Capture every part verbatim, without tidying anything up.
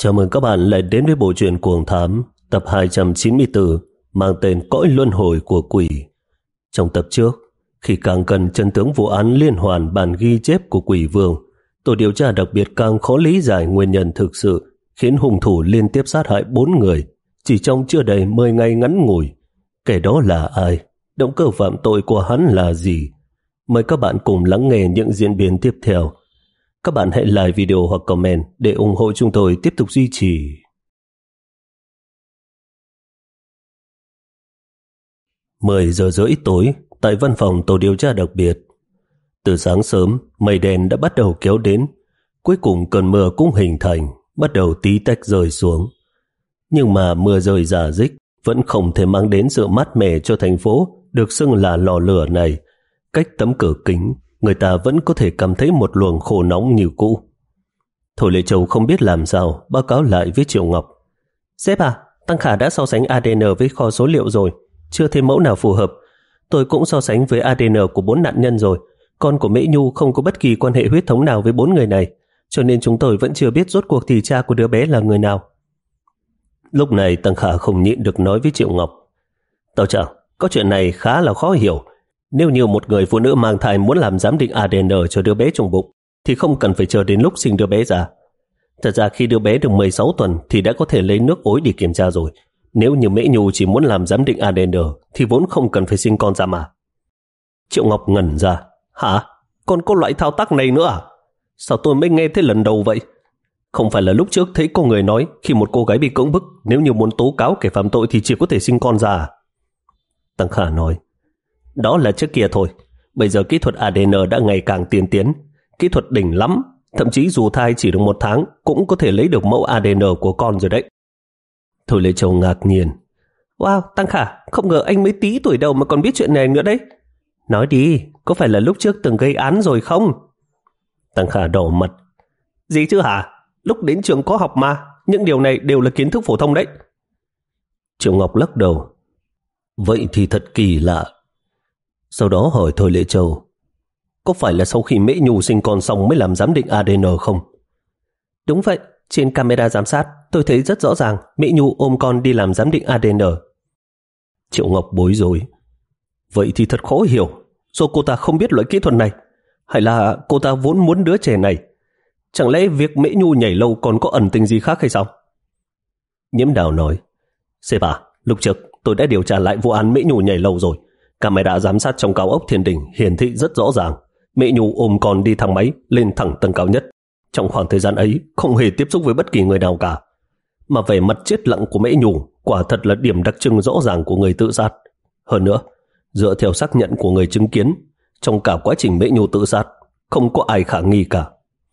Chào mừng các bạn lại đến với bộ truyện Cuồng Thám tập hai trăm chín mươi tư mang tên Cõi Luân Hồi của Quỷ. Trong tập trước, khi càng cần chân tướng vụ án liên hoàn bản ghi chép của Quỷ Vương, tổ điều tra đặc biệt càng khó lý giải nguyên nhân thực sự khiến hung thủ liên tiếp sát hại bốn người chỉ trong chưa đầy mười ngày ngắn ngủi. Kẻ đó là ai? Động cơ phạm tội của hắn là gì? Mời các bạn cùng lắng nghe những diễn biến tiếp theo. Các bạn hãy like video hoặc comment để ủng hộ chúng tôi tiếp tục duy trì. mười giờ rưỡi tối, tại văn phòng tổ điều tra đặc biệt. Từ sáng sớm, mây đen đã bắt đầu kéo đến. Cuối cùng cơn mưa cũng hình thành, bắt đầu tí tách rơi xuống. Nhưng mà mưa rơi rả rích vẫn không thể mang đến sự mát mẻ cho thành phố được xưng là lò lửa này. Cách tấm cửa kính, người ta vẫn có thể cảm thấy một luồng khô nóng như cũ. Thôi Lệ Châu không biết làm sao báo cáo lại với Triệu Ngọc. Sếp à, Tăng Khả đã so sánh a đê en với kho số liệu rồi, chưa thấy mẫu nào phù hợp. Tôi cũng so sánh với a đê en của bốn nạn nhân rồi. Con của Mễ Nhu không có bất kỳ quan hệ huyết thống nào với bốn người này, cho nên chúng tôi vẫn chưa biết rốt cuộc thì cha của đứa bé là người nào. Lúc này Tăng Khả không nhịn được nói với Triệu Ngọc. Tao chẳng, có chuyện này khá là khó hiểu. Nếu như một người phụ nữ mang thai muốn làm giám định a đê en cho đứa bé trong bụng thì không cần phải chờ đến lúc sinh đứa bé ra. Thật ra khi đứa bé được mười sáu tuần thì đã có thể lấy nước ối để kiểm tra rồi. Nếu như Mễ Nhu chỉ muốn làm giám định a đê en thì vốn không cần phải sinh con ra mà. Triệu Ngọc ngẩn ra. Hả? Còn có loại thao tác này nữa à? Sao tôi mới nghe thấy lần đầu vậy? Không phải là lúc trước thấy có người nói khi một cô gái bị cưỡng bức, nếu như muốn tố cáo kẻ phạm tội thì chỉ có thể sinh con ra à? Tăng Khả nói. Đó là trước kia thôi. Bây giờ kỹ thuật a đê en đã ngày càng tiên tiến. Kỹ thuật đỉnh lắm. Thậm chí dù thai chỉ được một tháng cũng có thể lấy được mẫu a đê en của con rồi đấy. Thôi Lệ Châu ngạc nhiên. Wow, Tăng Khả, không ngờ anh mới tí tuổi đầu mà còn biết chuyện này nữa đấy. Nói đi, có phải là lúc trước từng gây án rồi không? Tăng Khả đỏ mặt. Gì chứ hả? Lúc đến trường có học mà. Những điều này đều là kiến thức phổ thông đấy. Triệu Ngọc lắc đầu. Vậy thì thật kỳ lạ. Sau đó hỏi Thôi Lệ Châu. Có phải là sau khi Mễ Nhu sinh con xong mới làm giám định a đê en không? Đúng vậy. Trên camera giám sát tôi thấy rất rõ ràng Mễ Nhu ôm con đi làm giám định a đê en. Triệu Ngọc bối rối. Vậy thì thật khó hiểu. Do cô ta không biết loại kỹ thuật này, hay là cô ta vốn muốn đứa trẻ này? Chẳng lẽ việc Mễ Nhu nhảy lầu còn có ẩn tình gì khác hay sao? Nhiễm Đào nói. Sếp à, lúc trước tôi đã điều tra lại vụ án Mễ Nhu nhảy lầu rồi. Camera giám sát trong cao ốc Thiên Đình hiển thị rất rõ ràng. Mễ Nhu ôm con đi thang máy lên thẳng tầng cao nhất. Trong khoảng thời gian ấy không hề tiếp xúc với bất kỳ người nào cả. Mà vẻ mặt chết lặng của Mễ Nhu quả thật là điểm đặc trưng rõ ràng của người tự sát. Hơn nữa, dựa theo xác nhận của người chứng kiến, trong cả quá trình Mễ Nhu tự sát không có ai khả nghi cả.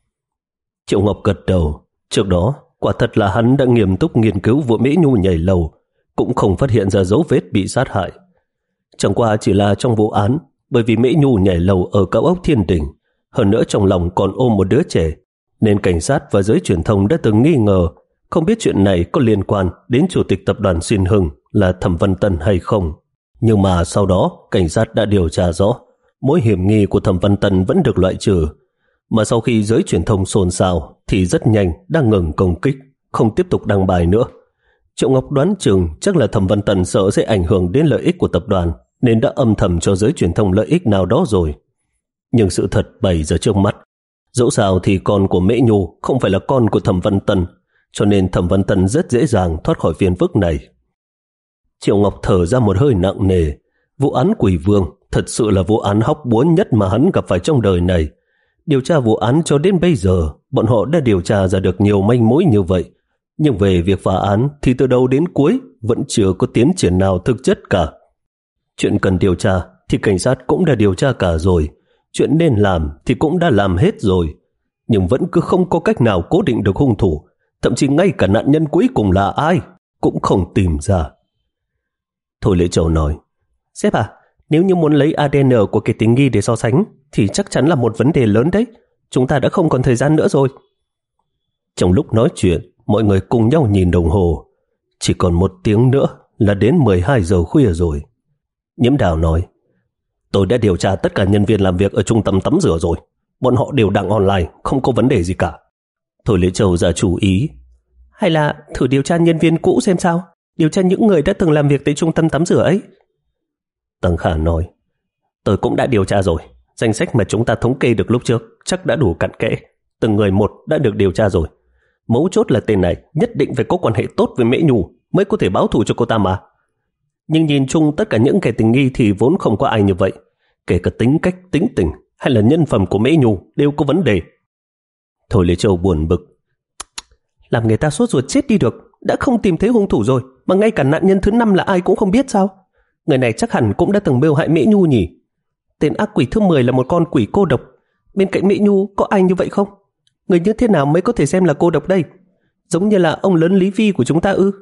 Triệu Ngọc gật đầu. Trước đó quả thật là hắn đã nghiêm túc nghiên cứu vụ Mễ Nhu nhảy lầu, cũng không phát hiện ra dấu vết bị sát hại. Chẳng qua chỉ là trong vụ án, bởi vì Mễ Nhu nhảy lầu ở cao ốc Thiên Đình, hơn nữa trong lòng còn ôm một đứa trẻ, nên cảnh sát và giới truyền thông đã từng nghi ngờ không biết chuyện này có liên quan đến chủ tịch tập đoàn Xuyên Hưng là Thẩm Văn Tân hay không. Nhưng mà sau đó cảnh sát đã điều tra rõ mối hiểm nghi của Thẩm Văn Tân vẫn được loại trừ. Mà sau khi giới truyền thông xôn xao thì rất nhanh đã ngừng công kích, không tiếp tục đăng bài nữa. Triệu Ngọc đoán chừng chắc là Thẩm Văn Tân sợ sẽ ảnh hưởng đến lợi ích của tập đoàn, nên đã âm thầm cho giới truyền thông lợi ích nào đó rồi. Nhưng sự thật bày ra trước mắt. Dẫu sao thì con của Mễ Nhu không phải là con của Thẩm Văn Tân, cho nên Thẩm Văn Tân rất dễ dàng thoát khỏi phiền phức này. Triệu Ngọc thở ra một hơi nặng nề. Vụ án Quỷ Vương thật sự là vụ án hóc búa nhất mà hắn gặp phải trong đời này. Điều tra vụ án cho đến bây giờ, bọn họ đã điều tra ra được nhiều manh mối như vậy. Nhưng về việc phá án thì từ đầu đến cuối vẫn chưa có tiến triển nào thực chất cả. Chuyện cần điều tra thì cảnh sát cũng đã điều tra cả rồi. Chuyện nên làm thì cũng đã làm hết rồi. Nhưng vẫn cứ không có cách nào cố định được hung thủ. Thậm chí ngay cả nạn nhân cuối cùng là ai cũng không tìm ra. Thôi Lệ Châu nói. Sếp à, nếu như muốn lấy a đê en của kẻ tình nghi để so sánh thì chắc chắn là một vấn đề lớn đấy. Chúng ta đã không còn thời gian nữa rồi. Trong lúc nói chuyện, mọi người cùng nhau nhìn đồng hồ. Chỉ còn một tiếng nữa là đến mười hai giờ khuya rồi. Nhiễm Đào nói. Tôi đã điều tra tất cả nhân viên làm việc ở trung tâm tắm rửa rồi. Bọn họ đều đang online, không có vấn đề gì cả. Thôi Lệ Châu ra chủ ý. Hay là thử điều tra nhân viên cũ xem sao? Điều tra những người đã từng làm việc tại trung tâm tắm rửa ấy. Tăng Khả nói, tôi cũng đã điều tra rồi. Danh sách mà chúng ta thống kê được lúc trước chắc đã đủ cặn kẽ. Từng người một đã được điều tra rồi. Mấu chốt là tên này nhất định phải có quan hệ tốt với Mễ Nhu mới có thể báo thù cho cô ta mà. Nhưng nhìn chung tất cả những kẻ tình nghi thì vốn không có ai như vậy. Kể cả tính cách, tính tình hay là nhân phẩm của Mễ Nhu đều có vấn đề. Thôi Lê Châu buồn bực. Làm người ta sốt ruột chết đi được. Đã không tìm thấy hung thủ rồi mà ngay cả nạn nhân thứ năm là ai cũng không biết sao? Người này chắc hẳn cũng đã từng mưu hại Mễ Nhu nhỉ? Tên ác quỷ thứ mười là một con quỷ cô độc. Bên cạnh Mễ Nhu có ai như vậy không? Người như thế nào mới có thể xem là cô độc đây? Giống như là ông lớn Lý Vi của chúng ta ư?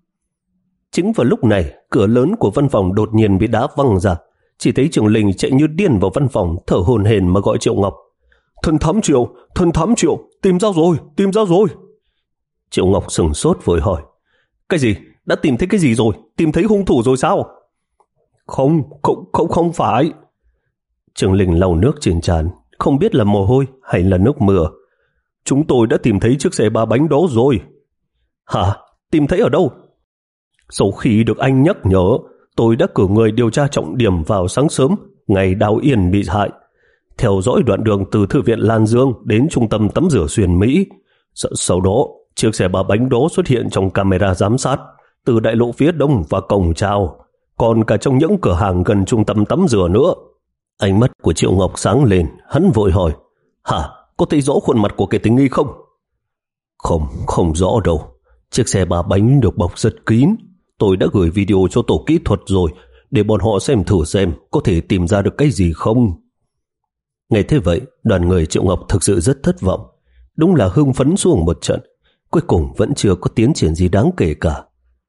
Chính vào lúc này, cửa lớn của văn phòng đột nhiên bị đá văng ra. Chỉ thấy Trường Linh chạy như điên vào văn phòng, thở hổn hển mà gọi Triệu Ngọc. Thần thám Triệu, thần thám Triệu, tìm ra rồi, tìm ra rồi. Triệu Ngọc sửng sốt vội hỏi, cái gì? Đã tìm thấy cái gì rồi? Tìm thấy hung thủ rồi sao? Không, không, không, không phải. Trường Linh lau nước trên trán, không biết là mồ hôi hay là nước mưa. Chúng tôi đã tìm thấy chiếc xe ba bánh đó rồi. Hả? Tìm thấy ở đâu? Sau khi được anh nhắc nhở, tôi đã cử người điều tra trọng điểm vào sáng sớm ngày Đào Yên bị hại, theo dõi đoạn đường từ thư viện Lan Dương đến trung tâm tắm rửa Xuyên Mỹ. S sau đó, chiếc xe ba bánh đó xuất hiện trong camera giám sát từ đại lộ phía đông và cổng chào, còn cả trong những cửa hàng gần trung tâm tắm rửa nữa. Ánh mắt của Triệu Ngọc sáng lên, hắn vội hỏi, hả? Có thấy rõ khuôn mặt của kẻ tình nghi không? Không, không rõ đâu. Chiếc xe ba bánh được bọc rất kín. Tôi đã gửi video cho tổ kỹ thuật rồi, để bọn họ xem thử xem có thể tìm ra được cái gì không. Nghe thế vậy, đoàn người Triệu Ngọc thực sự rất thất vọng. Đúng là hưng phấn xuống một trận, cuối cùng vẫn chưa có tiến triển gì đáng kể cả.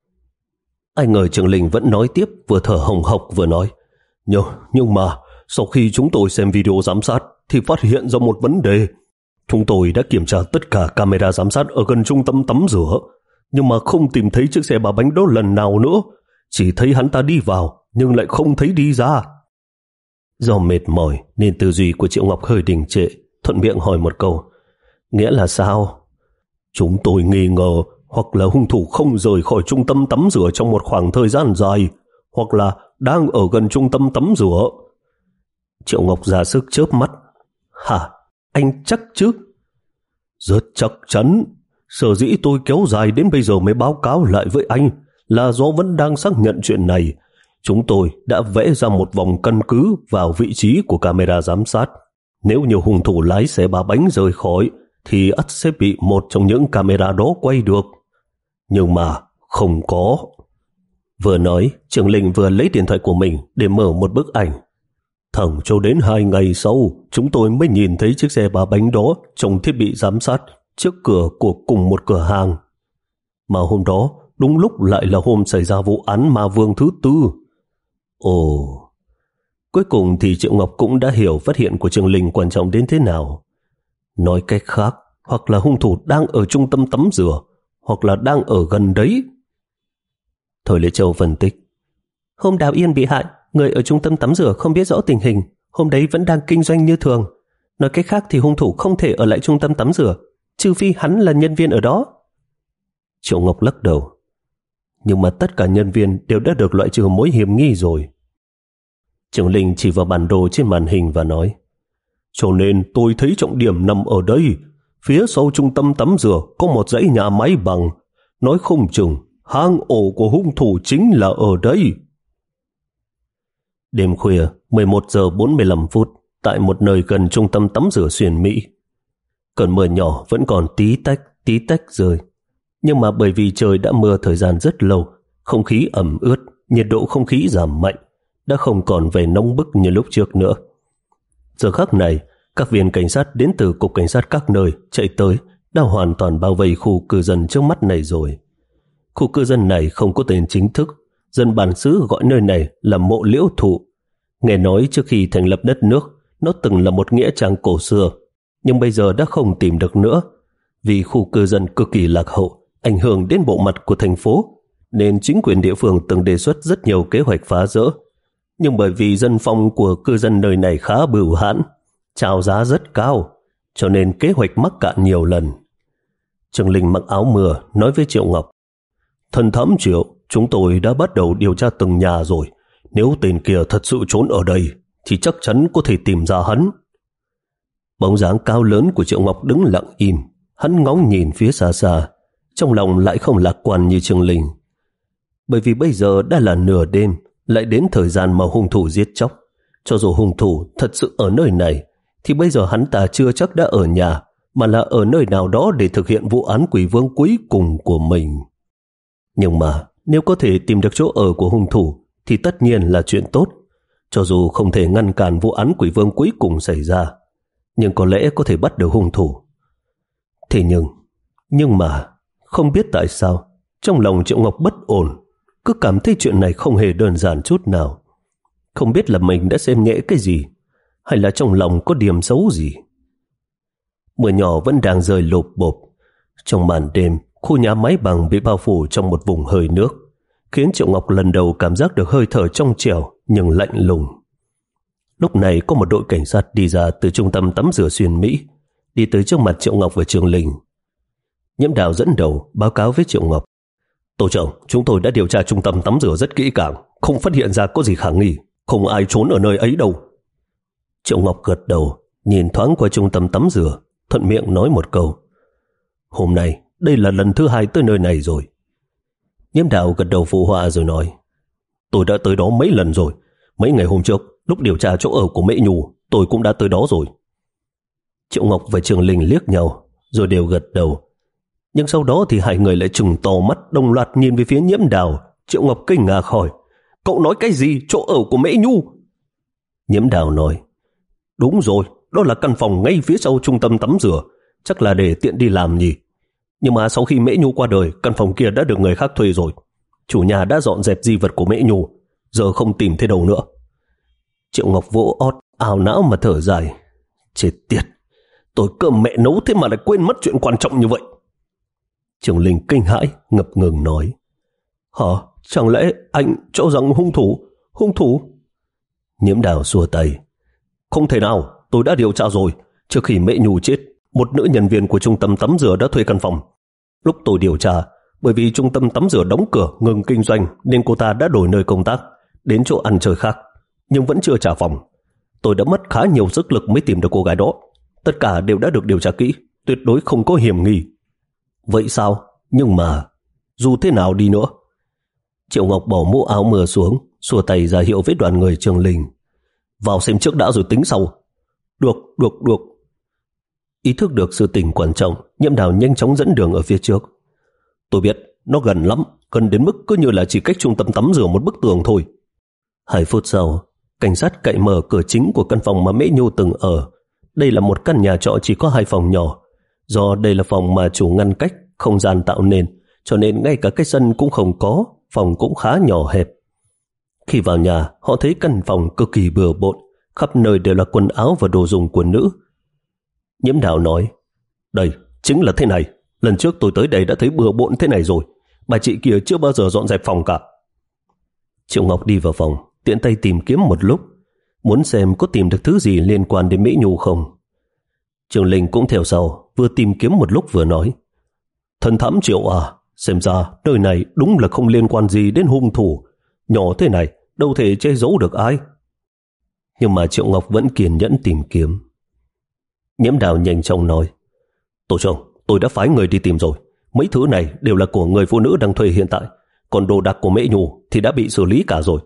Ai ngờ Trường Linh vẫn nói tiếp, vừa thở hồng hộc vừa nói, nhưng, nhưng mà sau khi chúng tôi xem video giám sát thì phát hiện ra một vấn đề. Chúng tôi đã kiểm tra tất cả camera giám sát ở gần trung tâm tắm rửa, nhưng mà không tìm thấy chiếc xe ba bánh đó lần nào nữa. Chỉ thấy hắn ta đi vào, nhưng lại không thấy đi ra. Do mệt mỏi nên tư duy của Triệu Ngọc hơi đình trệ, thuận miệng hỏi một câu, nghĩa là sao? Chúng tôi nghi ngờ hoặc là hung thủ không rời khỏi trung tâm tắm rửa trong một khoảng thời gian dài, hoặc là đang ở gần trung tâm tắm rửa. Triệu Ngọc ra sức chớp mắt. Hả? Anh chắc chứ? Rất chắc chắn. Sở dĩ tôi kéo dài đến bây giờ mới báo cáo lại với anh là do vẫn đang xác nhận chuyện này. Chúng tôi đã vẽ ra một vòng căn cứ vào vị trí của camera giám sát. Nếu như hung thủ lái xe ba bánh rời khỏi thì ắt sẽ bị một trong những camera đó quay được. Nhưng mà không có. Vừa nói, Trường Linh vừa lấy điện thoại của mình để mở một bức ảnh. Thẳng cho đến hai ngày sau, chúng tôi mới nhìn thấy chiếc xe ba bánh đó trong thiết bị giám sát trước cửa của cùng một cửa hàng. Mà hôm đó, đúng lúc lại là hôm xảy ra vụ án Ma Vương thứ tư. Ồ, cuối cùng thì Triệu Ngọc cũng đã hiểu phát hiện của Trường Linh quan trọng đến thế nào. Nói cách khác, hoặc là hung thủ đang ở trung tâm tắm rửa, hoặc là đang ở gần đấy. Thời Lê Châu phân tích. Hôm Đào Yên bị hại, người ở trung tâm tắm rửa không biết rõ tình hình, hôm đấy vẫn đang kinh doanh như thường. Nói cách khác thì hung thủ không thể ở lại trung tâm tắm rửa, trừ phi hắn là nhân viên ở đó. Triệu Ngọc lắc đầu. Nhưng mà tất cả nhân viên đều đã được loại trừ mối hiểm nghi rồi. Trường Linh chỉ vào bản đồ trên màn hình và nói, cho nên tôi thấy trọng điểm nằm ở đây. Phía sau trung tâm tắm rửa có một dãy nhà máy bằng. Nói không chừng hang ổ của hung thủ chính là ở đây. Đêm khuya, mười một giờ bốn mươi lăm phút, tại một nơi gần trung tâm tắm rửa Xuyên Mỹ. Cơn mưa nhỏ vẫn còn tí tách, tí tách rơi. Nhưng mà bởi vì trời đã mưa thời gian rất lâu, không khí ẩm ướt, nhiệt độ không khí giảm mạnh, đã không còn về nóng bức như lúc trước nữa. Giờ khắc này, các viên cảnh sát đến từ cục cảnh sát các nơi chạy tới đã hoàn toàn bao vây khu cư dân trước mắt này rồi. Khu cư dân này không có tên chính thức, dân bản xứ gọi nơi này là mộ liễu thụ. Nghe nói trước khi thành lập đất nước, nó từng là một nghĩa trang cổ xưa, nhưng bây giờ đã không tìm được nữa. Vì khu cư dân cực kỳ lạc hậu, ảnh hưởng đến bộ mặt của thành phố, nên chính quyền địa phương từng đề xuất rất nhiều kế hoạch phá rỡ. Nhưng bởi vì dân phong của cư dân nơi này khá bưu hãn, chào giá rất cao, cho nên kế hoạch mắc cạn nhiều lần. Trương Linh mặc áo mưa nói với Triệu Ngọc: Thần thám Triệu, chúng tôi đã bắt đầu điều tra từng nhà rồi. Nếu tên kia thật sự trốn ở đây thì chắc chắn có thể tìm ra hắn. Bóng dáng cao lớn của Triệu Ngọc đứng lặng im. Hắn ngóng nhìn phía xa xa, trong lòng lại không lạc quan như Trương Linh. Bởi vì bây giờ đã là nửa đêm, lại đến thời gian mà hung thủ giết chóc. Cho dù hung thủ thật sự ở nơi này, thì bây giờ hắn ta chưa chắc đã ở nhà, mà là ở nơi nào đó để thực hiện vụ án quỷ vương cuối cùng của mình. Nhưng mà nếu có thể tìm được chỗ ở của hung thủ thì tất nhiên là chuyện tốt. Cho dù không thể ngăn cản vụ án quỷ vương cuối cùng xảy ra, nhưng có lẽ có thể bắt được hung thủ. Thế nhưng, nhưng mà không biết tại sao trong lòng Triệu Ngọc bất ổn, cứ cảm thấy chuyện này không hề đơn giản chút nào. Không biết là mình đã xem nhẹ cái gì, hay là trong lòng có điểm xấu gì. Mưa nhỏ vẫn đang rơi lộp bộp. Trong màn đêm, khu nhà máy bằng bị bao phủ trong một vùng hơi nước, khiến Triệu Ngọc lần đầu cảm giác được hơi thở trong trẻo nhưng lạnh lùng. Lúc này có một đội cảnh sát đi ra từ trung tâm tắm rửa xuyên Mỹ, đi tới trước mặt Triệu Ngọc và Trương Linh. Nhiễm Đào dẫn đầu báo cáo với Triệu Ngọc: Tổ trưởng, chúng tôi đã điều tra trung tâm tắm rửa rất kỹ càng, không phát hiện ra có gì khả nghi, không ai trốn ở nơi ấy đâu. Triệu Ngọc gật đầu, nhìn thoáng qua trung tâm tắm rửa, thuận miệng nói một câu: Hôm nay đây là lần thứ hai tới nơi này rồi. Nhiễm Đào gật đầu phụ họa rồi nói: Tôi đã tới đó mấy lần rồi. Mấy ngày hôm trước, lúc điều tra chỗ ở của Mễ Nhu, tôi cũng đã tới đó rồi. Triệu Ngọc và Trương Linh liếc nhau, rồi đều gật đầu. Nhưng sau đó thì hai người lại trừng to mắt đồng loạt nhìn về phía Nhiễm Đào. Triệu Ngọc kinh ngạc hỏi: Cậu nói cái gì, chỗ ở của Mễ Nhu? Nhiễm Đào nói: Đúng rồi, đó là căn phòng ngay phía sau trung tâm tắm rửa, chắc là để tiện đi làm nhỉ. Nhưng mà sau khi Mễ Nhu qua đời, căn phòng kia đã được người khác thuê rồi. Chủ nhà đã dọn dẹp di vật của Mễ Nhu, giờ không tìm thấy đâu nữa. Triệu Ngọc vỗ ót, ảo não mà thở dài: Chết tiệt, tôi cơm mẹ nấu thế mà lại quên mất chuyện quan trọng như vậy. Trương Linh kinh hãi, ngập ngừng nói: Hả, chẳng lẽ anh cho rằng hung thủ, hung thủ? Nhiễm Đào xua tay: Không thể nào, tôi đã điều tra rồi. Trước khi Mễ Nhu chết, một nữ nhân viên của trung tâm tắm rửa đã thuê căn phòng. Lúc tôi điều tra, bởi vì trung tâm tắm rửa đóng cửa ngừng kinh doanh nên cô ta đã đổi nơi công tác, đến chỗ ăn chơi khác, nhưng vẫn chưa trả phòng. Tôi đã mất khá nhiều sức lực mới tìm được cô gái đó. Tất cả đều đã được điều tra kỹ, tuyệt đối không có hiểm nghi. Vậy sao? Nhưng mà dù thế nào đi nữa? Triệu Ngọc bỏ mũ áo mưa xuống, xua tay ra hiệu với đoàn người Trương Linh: Vào xem trước đã rồi tính sau. Được, được, được. Ý thức được sự tình quan trọng, Nhiễm Đào nhanh chóng dẫn đường ở phía trước. Tôi biết, nó gần lắm, gần đến mức cứ như là chỉ cách trung tâm tắm rửa một bức tường thôi. Hai phút sau, cảnh sát cậy mở cửa chính của căn phòng mà Mễ Nhu từng ở. Đây là một căn nhà trọ chỉ có hai phòng nhỏ. Do đây là phòng mà chủ ngăn cách, không gian tạo nên, cho nên ngay cả cái sân cũng không có, phòng cũng khá nhỏ hẹp. Khi vào nhà, họ thấy căn phòng cực kỳ bừa bộn, khắp nơi đều là quần áo và đồ dùng của nữ. Nhiễm Đào nói: Đây, chính là thế này. Lần trước tôi tới đây đã thấy bừa bộn thế này rồi. Bà chị kia chưa bao giờ dọn dẹp phòng cả. Triệu Ngọc đi vào phòng, tiện tay tìm kiếm một lúc, muốn xem có tìm được thứ gì liên quan đến Mễ Nhu không. Trương Linh cũng theo sau, vừa tìm kiếm một lúc vừa nói: Thần thám Triệu à, xem ra nơi này đúng là không liên quan gì đến hung thủ. Nhỏ thế này, đâu thể che giấu được ai. Nhưng mà Triệu Ngọc vẫn kiên nhẫn tìm kiếm. Nhiễm Đào nhanh chóng nói: Tổ trưởng, tôi đã phái người đi tìm rồi. Mấy thứ này đều là của người phụ nữ đang thuê hiện tại, còn đồ đạc của Mễ Nhu thì đã bị xử lý cả rồi.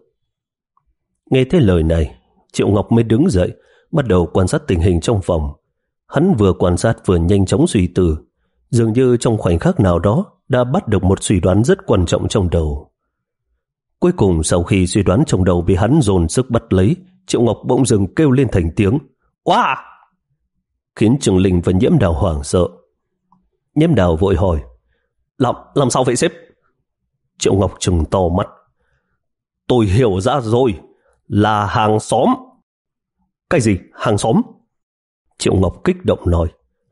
Nghe thấy lời này, Triệu Ngọc mới đứng dậy, bắt đầu quan sát tình hình trong phòng. Hắn vừa quan sát vừa nhanh chóng suy tư, dường như trong khoảnh khắc nào đó đã bắt được một suy đoán rất quan trọng trong đầu. Cuối cùng sau khi suy đoán trong đầu bị hắn dồn sức bắt lấy, Triệu Ngọc bỗng dừng kêu lên thành tiếng "Oa!", khiến Trương Linh và Nhiễm Đào hoảng sợ. Nhiễm Đào vội hỏi: Làm, làm sao vậy sếp? Triệu Ngọc trừng to mắt: Tôi hiểu ra rồi, là hàng xóm. Cái gì? Hàng xóm? Triệu Ngọc kích động nói: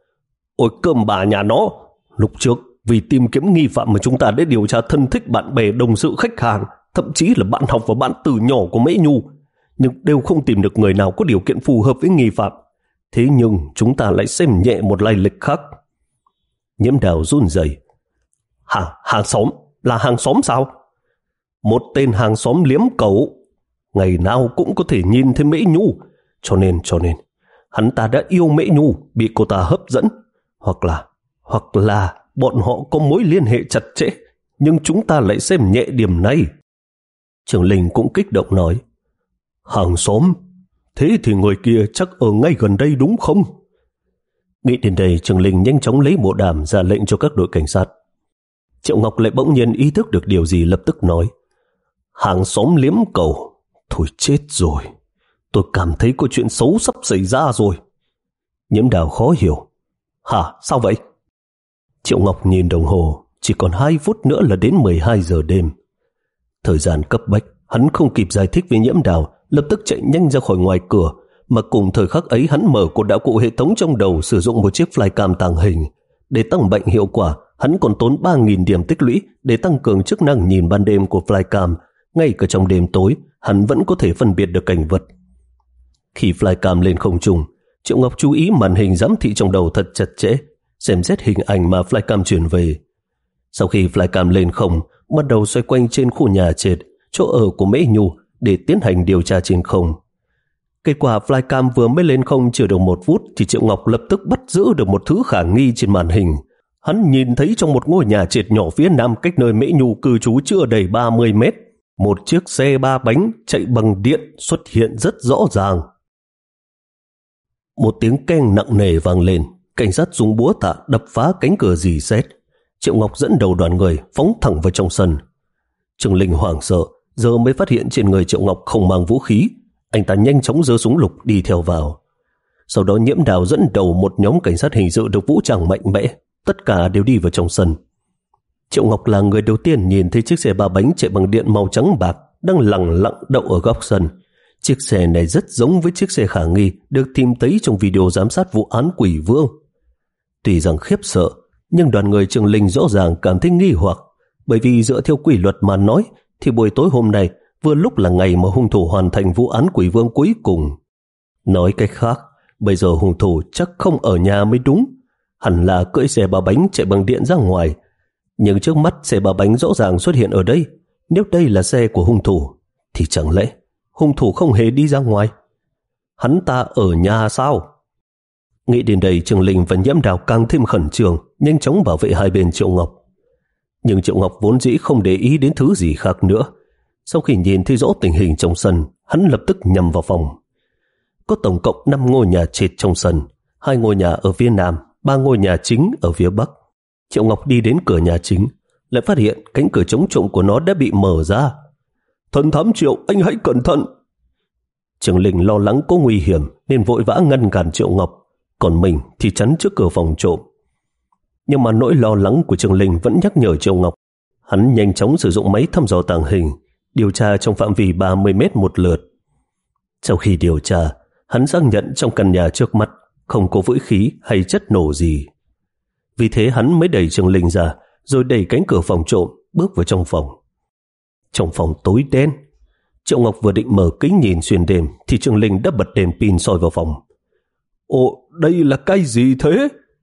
Ôi cơm bà nhà nó, lúc trước vì tìm kiếm nghi phạm mà chúng ta đã điều tra thân thích bạn bè, đồng sự, khách hàng, thậm chí là bạn học và bạn từ nhỏ của Mễ Nhu, nhưng đều không tìm được người nào có điều kiện phù hợp với nghi phạm. Thế nhưng chúng ta lại xem nhẹ một lai lịch khác. Nhiễm Đào run rẩy. Hàng, hàng xóm? Là hàng xóm sao? Một tên hàng xóm liếm cẩu, ngày nào cũng có thể nhìn thấy Mễ Nhu, cho nên, cho nên, hắn ta đã yêu Mễ Nhu, bị cô ta hấp dẫn, hoặc là, hoặc là bọn họ có mối liên hệ chặt chẽ, nhưng chúng ta lại xem nhẹ điểm này. Trường Linh cũng kích động nói, hàng xóm, thế thì người kia chắc ở ngay gần đây đúng không? Nghĩ đến đây, Trường Linh nhanh chóng lấy bộ đàm ra lệnh cho các đội cảnh sát. Triệu Ngọc lại bỗng nhiên ý thức được điều gì, lập tức nói, hàng xóm liếm cầu, thôi chết rồi, tôi cảm thấy có chuyện xấu sắp xảy ra rồi. Nhiễm Đào khó hiểu, hả, sao vậy? Triệu Ngọc nhìn đồng hồ, chỉ còn hai phút nữa là đến mười hai giờ đêm. Thời gian cấp bách, hắn không kịp giải thích với Nhiễm Đào, lập tức chạy nhanh ra khỏi ngoài cửa, mà cùng thời khắc ấy hắn mở cột đạo cụ hệ thống trong đầu, sử dụng một chiếc flycam tàng hình. Để tăng bệnh hiệu quả, hắn còn tốn ba nghìn điểm tích lũy để tăng cường chức năng nhìn ban đêm của flycam. Ngay cả trong đêm tối, hắn vẫn có thể phân biệt được cảnh vật. Khi flycam lên không trung, Triệu Ngọc chú ý màn hình giám thị trong đầu thật chặt chẽ, xem xét hình ảnh mà flycam truyền về. Sau khi flycam lên không, bắt đầu xoay quanh trên khu nhà trệt, chỗ ở của Mễ Nhu, để tiến hành điều tra trên không. Kết quả flycam vừa mới lên không chưa được một phút thì Triệu Ngọc lập tức bắt giữ được một thứ khả nghi trên màn hình. Hắn nhìn thấy trong một ngôi nhà trệt nhỏ phía nam cách nơi Mễ Nhu cư trú chưa đầy ba mươi mét, một chiếc xe ba bánh chạy bằng điện xuất hiện rất rõ ràng. Một tiếng keng nặng nề vang lên, cảnh sát dùng búa tạ đập phá cánh cửa rì sét. Triệu Ngọc dẫn đầu đoàn người phóng thẳng vào trong sân. Trường Linh hoảng sợ, giờ mới phát hiện trên người Triệu Ngọc không mang vũ khí. Anh ta nhanh chóng giơ súng lục đi theo vào. Sau đó Nhiễm Đào dẫn đầu một nhóm cảnh sát hình sự được vũ trang mạnh mẽ, tất cả đều đi vào trong sân. Triệu Ngọc là người đầu tiên nhìn thấy chiếc xe ba bánh chạy bằng điện màu trắng bạc đang lẳng lặng đậu ở góc sân. Chiếc xe này rất giống với chiếc xe khả nghi được tìm thấy trong video giám sát vụ án Quỷ Vương. Tuy rằng khiếp sợ, nhưng đoàn người Trường Linh rõ ràng cảm thấy nghi hoặc, bởi vì dựa theo quy luật mà nói thì buổi tối hôm nay vừa lúc là ngày mà hung thủ hoàn thành vụ án Quỷ Vương cuối cùng. Nói cách khác, bây giờ hung thủ chắc không ở nhà mới đúng, hẳn là cưỡi xe ba bánh chạy bằng điện ra ngoài. Nhưng trước mắt xe ba bánh rõ ràng xuất hiện ở đây. Nếu đây là xe của hung thủ, thì chẳng lẽ hung thủ không hề đi ra ngoài? Hắn ta ở nhà sao? Nghĩ đến đây, Trường Linh và Nhiễm Đào càng thêm khẩn trương, nhanh chóng bảo vệ hai bên Triệu Ngọc. Nhưng Triệu Ngọc vốn dĩ không để ý đến thứ gì khác nữa. Sau khi nhìn thấy rõ tình hình trong sân, hắn lập tức nhằm vào phòng. Có tổng cộng năm ngôi nhà trệt trong sân, hai ngôi nhà ở phía nam, ba ngôi nhà chính ở phía bắc. Triệu Ngọc đi đến cửa nhà chính, lại phát hiện cánh cửa chống trộm của nó đã bị mở ra. Thần thám Triệu, anh hãy cẩn thận. Trường Linh lo lắng có nguy hiểm nên vội vã ngăn cản Triệu Ngọc, còn mình thì chắn trước cửa phòng trộm. Nhưng mà nỗi lo lắng của Trường Linh vẫn nhắc nhở Triệu Ngọc. Hắn nhanh chóng sử dụng máy thăm dò tàng hình, điều tra trong phạm vi ba mươi mét một lượt. Sau khi điều tra, hắn xác nhận trong căn nhà trước mắt không có vũ khí hay chất nổ gì. Vì thế hắn mới đẩy Trường Linh ra, rồi đẩy cánh cửa phòng trộm, bước vào trong phòng. Trong phòng tối đen, Triệu Ngọc vừa định mở kính nhìn xuyên đêm thì Trường Linh đã bật đèn pin soi vào phòng. Ồ, đây là cái gì thế?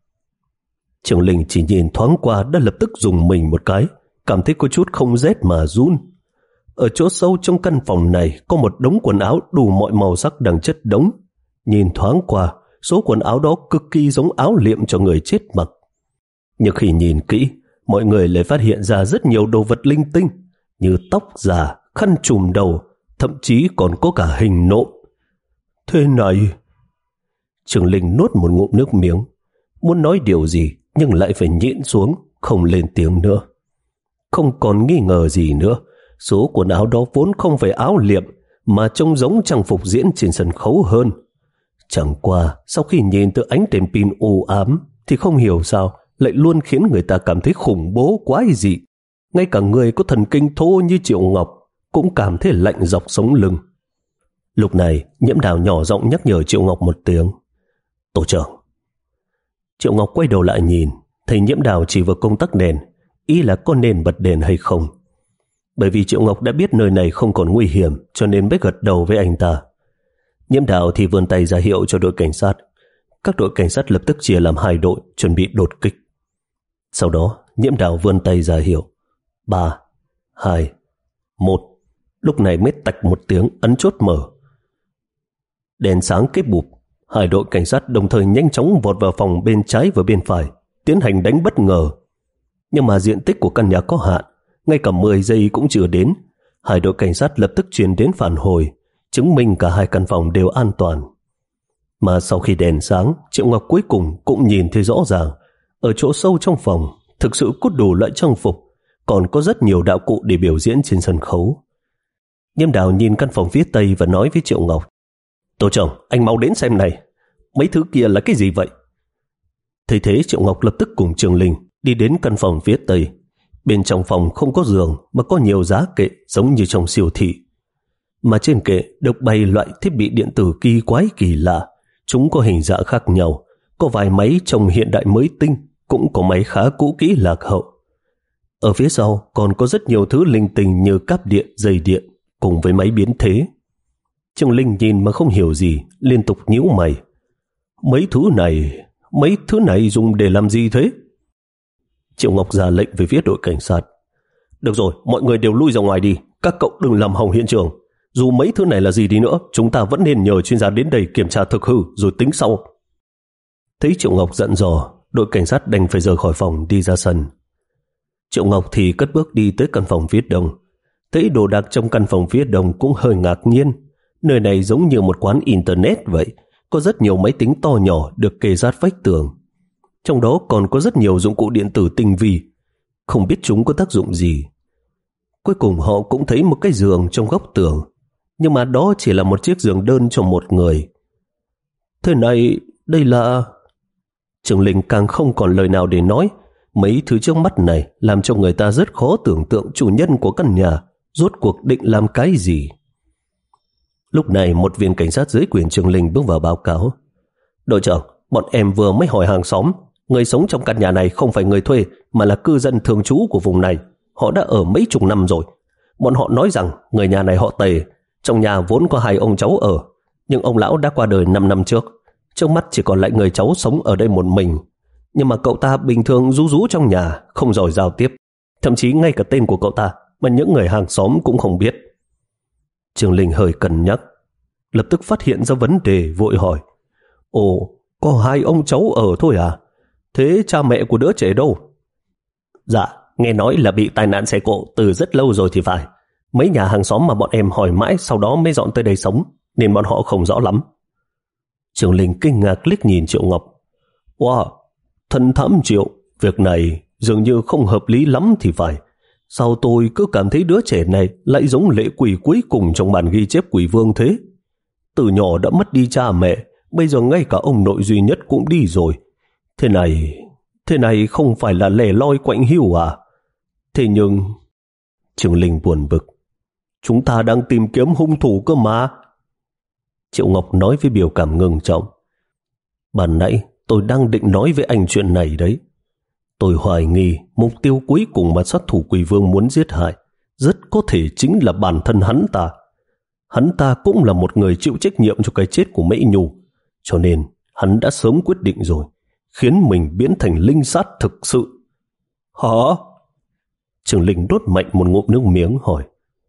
Trường Linh chỉ nhìn thoáng qua đã lập tức dùng mình một cái, cảm thấy có chút không rét mà run. Ở chỗ sâu trong căn phòng này có một đống quần áo đủ mọi màu sắc đang chất đống. Nhìn thoáng qua, số quần áo đó cực kỳ giống áo liệm cho người chết mặc. Nhưng khi nhìn kỹ, mọi người lại phát hiện ra rất nhiều đồ vật linh tinh, như tóc giả, khăn trùm đầu, thậm chí còn có cả hình nộm. Thế này... Trường Linh nuốt một ngụm nước miếng, muốn nói điều gì nhưng lại phải nhịn xuống, không lên tiếng nữa. Không còn nghi ngờ gì nữa, số quần áo đó vốn không phải áo liệm mà trông giống trang phục diễn trên sân khấu hơn. Chẳng qua sau khi nhìn từ ánh đèn pin u ám thì không hiểu sao lại luôn khiến người ta cảm thấy khủng bố quái dị. Ngay cả người có thần kinh thô như Triệu Ngọc cũng cảm thấy lạnh dọc sống lưng. Lúc này Nhiễm Đào nhỏ giọng nhắc nhở Triệu Ngọc một tiếng. Tổ trưởng. Triệu Ngọc quay đầu lại nhìn, thấy Nhiễm Đào chỉ vào công tắc đèn, ý là có nên bật đèn hay không. Bởi vì Triệu Ngọc đã biết nơi này không còn nguy hiểm cho nên mới gật đầu với anh ta. Nhiễm Đào thì vươn tay ra hiệu cho đội cảnh sát. Các đội cảnh sát lập tức chia làm hai đội chuẩn bị đột kích. Sau đó Nhiễm Đào vươn tay ra hiệu. Ba, hai, một. Lúc này mới tạch một tiếng, ấn chốt mở. Đèn sáng kết bụp. Hai đội cảnh sát đồng thời nhanh chóng vọt vào phòng bên trái và bên phải, tiến hành đánh bất ngờ. Nhưng mà diện tích của căn nhà có hạn, ngay cả mười giây cũng chưa đến. Hai đội cảnh sát lập tức truyền đến phản hồi, chứng minh cả hai căn phòng đều an toàn. Mà sau khi đèn sáng, Triệu Ngọc cuối cùng cũng nhìn thấy rõ ràng, ở chỗ sâu trong phòng thực sự có đủ loại trang phục, còn có rất nhiều đạo cụ để biểu diễn trên sân khấu. Nhiễm Đào nhìn căn phòng phía tây và nói với Triệu Ngọc: Tổ trưởng, anh mau đến xem này, mấy thứ kia là cái gì vậy? Thấy thế, Triệu Ngọc lập tức cùng Trường Linh đi đến căn phòng phía tây. Bên trong phòng không có giường mà có nhiều giá kệ giống như trong siêu thị. Mà trên kệ được bày loại thiết bị điện tử kỳ quái kỳ lạ. Chúng có hình dạng khác nhau, có vài máy trông hiện đại mới tinh, cũng có máy khá cũ kỹ lạc hậu. Ở phía sau còn có rất nhiều thứ linh tinh như cáp điện, dây điện cùng với máy biến thế. Trường Linh nhìn mà không hiểu gì, liên tục nhíu mày. Mấy thứ này, mấy thứ này dùng để làm gì thế? Triệu Ngọc ra lệnh về phía đội cảnh sát. Được rồi, mọi người đều lui ra ngoài đi, các cậu đừng làm hỏng hiện trường. Dù mấy thứ này là gì đi nữa, chúng ta vẫn nên nhờ chuyên gia đến đây kiểm tra thực hư rồi tính sau. Thấy Triệu Ngọc giận dò, đội cảnh sát đành phải rời khỏi phòng đi ra sân. Triệu Ngọc thì cất bước đi tới căn phòng phía đông. Thấy đồ đạc trong căn phòng phía đông cũng hơi ngạc nhiên. Nơi này giống như một quán internet vậy, có rất nhiều máy tính to nhỏ được kê sát vách tường. Trong đó còn có rất nhiều dụng cụ điện tử tinh vi, không biết chúng có tác dụng gì. Cuối cùng họ cũng thấy một cái giường trong góc tường, nhưng mà đó chỉ là một chiếc giường đơn cho một người. Thế này, đây là... Trường Linh càng không còn lời nào để nói. Mấy thứ trước mắt này làm cho người ta rất khó tưởng tượng chủ nhân của căn nhà rốt cuộc định làm cái gì. Lúc này một viên cảnh sát dưới quyền Trường Linh bước vào báo cáo. Đội trưởng, bọn em vừa mới hỏi hàng xóm, người sống trong căn nhà này không phải người thuê mà là cư dân thường trú của vùng này. Họ đã ở mấy chục năm rồi. Bọn họ nói rằng người nhà này họ Tề, trong nhà vốn có hai ông cháu ở, nhưng ông lão đã qua đời năm năm trước. Trước mắt chỉ còn lại người cháu sống ở đây một mình. Nhưng mà cậu ta bình thường rú rú trong nhà, không giỏi giao tiếp. Thậm chí ngay cả tên của cậu ta mà những người hàng xóm cũng không biết. Trường Linh hơi cân nhắc, lập tức phát hiện ra vấn đề, vội hỏi: Ồ, có hai ông cháu ở thôi à? Thế cha mẹ của đứa trẻ đâu? Dạ, nghe nói là bị tai nạn xe cộ từ rất lâu rồi thì phải. Mấy nhà hàng xóm mà bọn em hỏi mãi sau đó mới dọn tới đây sống, nên bọn họ không rõ lắm. Trường Linh kinh ngạc liếc nhìn Triệu Ngọc. Wow, thân thắm Triệu, việc này dường như không hợp lý lắm thì phải. Sao tôi cứ cảm thấy đứa trẻ này lại giống lệ quỷ cuối cùng trong bản ghi chép quỷ vương thế? Từ nhỏ đã mất đi cha mẹ, bây giờ ngay cả ông nội duy nhất cũng đi rồi. Thế này, thế này không phải là lẻ loi quạnh hiu à? Thế nhưng... Trường Linh buồn bực. Chúng ta đang tìm kiếm hung thủ cơ mà. Triệu Ngọc nói với biểu cảm ngưng trọng. Ban nãy tôi đang định nói với anh chuyện này đấy. Tôi hoài nghi mục tiêu cuối cùng mà sát thủ quỷ vương muốn giết hại rất có thể chính là bản thân hắn ta. Hắn ta cũng là một người chịu trách nhiệm cho cái chết của Mễ Nhu, cho nên hắn đã sớm quyết định rồi, khiến mình biến thành linh sát thực sự. Hả? Trường Linh đốt mạnh một ngụm nước miếng hỏi.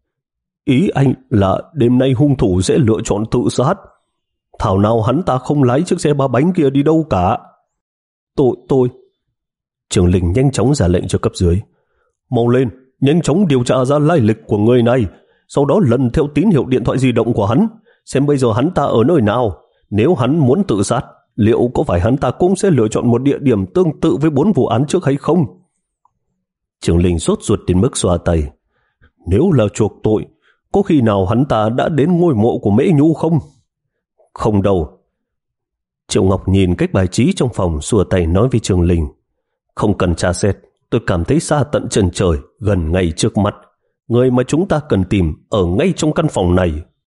Ý anh là đêm nay hung thủ sẽ lựa chọn tự sát? Thảo nào hắn ta không lái chiếc xe ba bánh kia đi đâu cả. Tôi, tôi... Trường Linh nhanh chóng ra lệnh cho cấp dưới. Mau lên, nhanh chóng điều tra ra lai lịch của người này, sau đó lần theo tín hiệu điện thoại di động của hắn, xem bây giờ hắn ta ở nơi nào. Nếu hắn muốn tự sát, liệu có phải hắn ta cũng sẽ lựa chọn một địa điểm tương tự với bốn vụ án trước hay không? Trường Linh sốt ruột đến mức xoa tay. Nếu là chuộc tội, có khi nào hắn ta đã đến ngôi mộ của Mễ Nhu không? Không đâu. Triệu Ngọc nhìn cách bài trí trong phòng, xua tay nói với Trường Linh. Không cần tra xét, tôi cảm thấy xa tận chân trời, gần ngay trước mắt. Người mà chúng ta cần tìm ở ngay trong căn phòng này.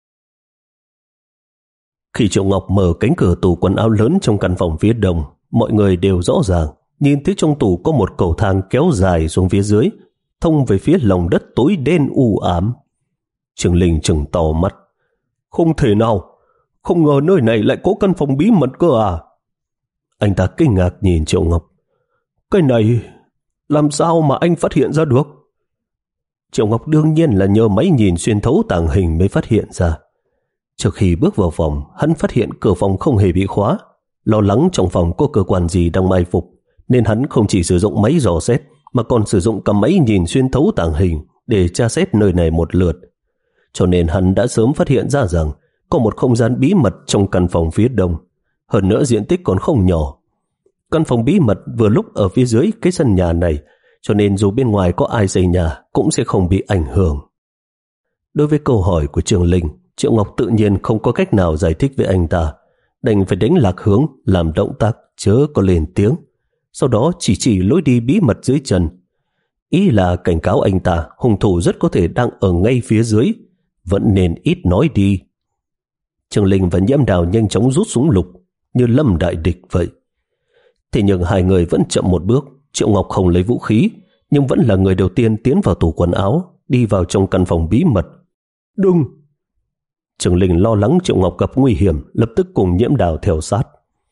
Khi Triệu Ngọc mở cánh cửa tủ quần áo lớn trong căn phòng phía đông, mọi người đều rõ ràng nhìn thấy trong tủ có một cầu thang kéo dài xuống phía dưới, thông về phía lòng đất tối đen u ám. Trường Linh trừng to mắt. Không thể nào, không ngờ nơi này lại có căn phòng bí mật cơ à? Anh ta kinh ngạc nhìn Triệu Ngọc. Cái này, Làm sao mà anh phát hiện ra được? Triệu Ngọc đương nhiên là nhờ máy nhìn xuyên thấu tàng hình mới phát hiện ra. Trước khi bước vào phòng, hắn phát hiện cửa phòng không hề bị khóa. Lo lắng trong phòng có cơ quan gì đang mai phục, nên hắn không chỉ sử dụng máy dò xét mà còn sử dụng cả máy nhìn xuyên thấu tàng hình để tra xét nơi này một lượt. Cho nên hắn đã sớm phát hiện ra rằng có một không gian bí mật trong căn phòng phía đông. Hơn nữa diện tích còn không nhỏ. Căn phòng bí mật vừa lúc ở phía dưới cái sân nhà này, cho nên dù bên ngoài có ai xây nhà cũng sẽ không bị ảnh hưởng. Đối với câu hỏi của Trường Linh, Triệu Ngọc tự nhiên không có cách nào giải thích với anh ta, đành phải đánh lạc hướng, làm động tác chớ có lên tiếng, sau đó chỉ chỉ lối đi bí mật dưới chân. Ý là cảnh cáo anh ta hung thủ rất có thể đang ở ngay phía dưới, vẫn nên ít nói đi. Trường Linh và Nhiễm Đào nhanh chóng rút súng lục như lâm đại địch vậy. Thế nhưng hai người vẫn chậm một bước. Triệu Ngọc không lấy vũ khí, nhưng vẫn là người đầu tiên tiến vào tủ quần áo, đi vào trong căn phòng bí mật. Đừng! Trường Linh lo lắng Triệu Ngọc gặp nguy hiểm, lập tức cùng Nhiễm Đào theo sát.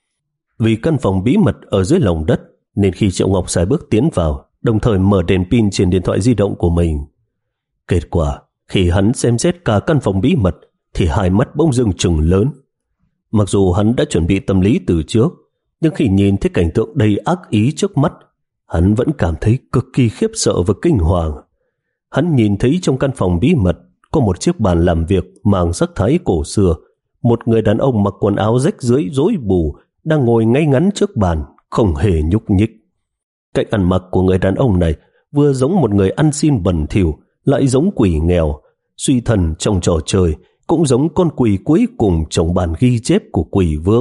Vì căn phòng bí mật ở dưới lòng đất, nên khi Triệu Ngọc xài bước tiến vào, đồng thời mở đèn pin trên điện thoại di động của mình. Kết quả, khi hắn xem xét cả căn phòng bí mật, thì hai mắt bỗng dưng trừng lớn. Mặc dù hắn đã chuẩn bị tâm lý từ trước, nhưng khi nhìn thấy cảnh tượng đầy ác ý trước mắt, hắn vẫn cảm thấy cực kỳ khiếp sợ và kinh hoàng. Hắn nhìn thấy trong căn phòng bí mật có một chiếc bàn làm việc mang sắc thái cổ xưa. Một người đàn ông mặc quần áo rách rưới rối bù đang ngồi ngay ngắn trước bàn, không hề nhúc nhích. Cách ăn mặc của người đàn ông này vừa giống một người ăn xin bẩn thỉu, lại giống quỷ nghèo, suy thần trong trò chơi, cũng giống con quỷ cuối cùng trong bản ghi chép của quỷ vương.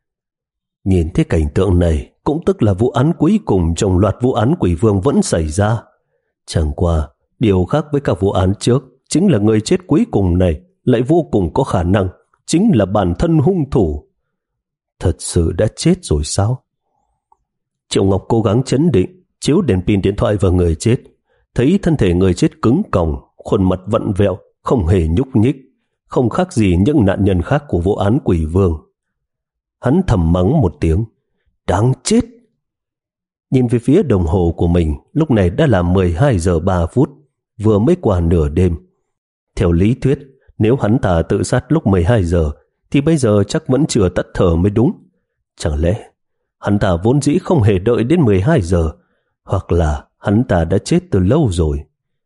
Nhìn thấy cảnh tượng này, cũng tức là vụ án cuối cùng trong loạt vụ án quỷ vương vẫn xảy ra. Chẳng qua, điều khác với các vụ án trước chính là người chết cuối cùng này lại vô cùng có khả năng chính là bản thân hung thủ. Thật sự đã chết rồi sao? Triệu Ngọc cố gắng trấn định, chiếu đèn pin điện thoại vào người chết, thấy thân thể người chết cứng còng, khuôn mặt vặn vẹo, không hề nhúc nhích, không khác gì những nạn nhân khác của vụ án quỷ vương. Hắn thầm mắng một tiếng, đáng chết. Nhìn về phía đồng hồ của mình, lúc này đã là mười hai giờ ba phút, vừa mới qua nửa đêm. Theo lý thuyết, nếu hắn ta tự sát lúc mười hai giờ, thì bây giờ chắc vẫn chưa tắt thở mới đúng. Chẳng lẽ hắn ta vốn dĩ không hề đợi đến mười hai giờ, hoặc là hắn ta đã chết từ lâu rồi.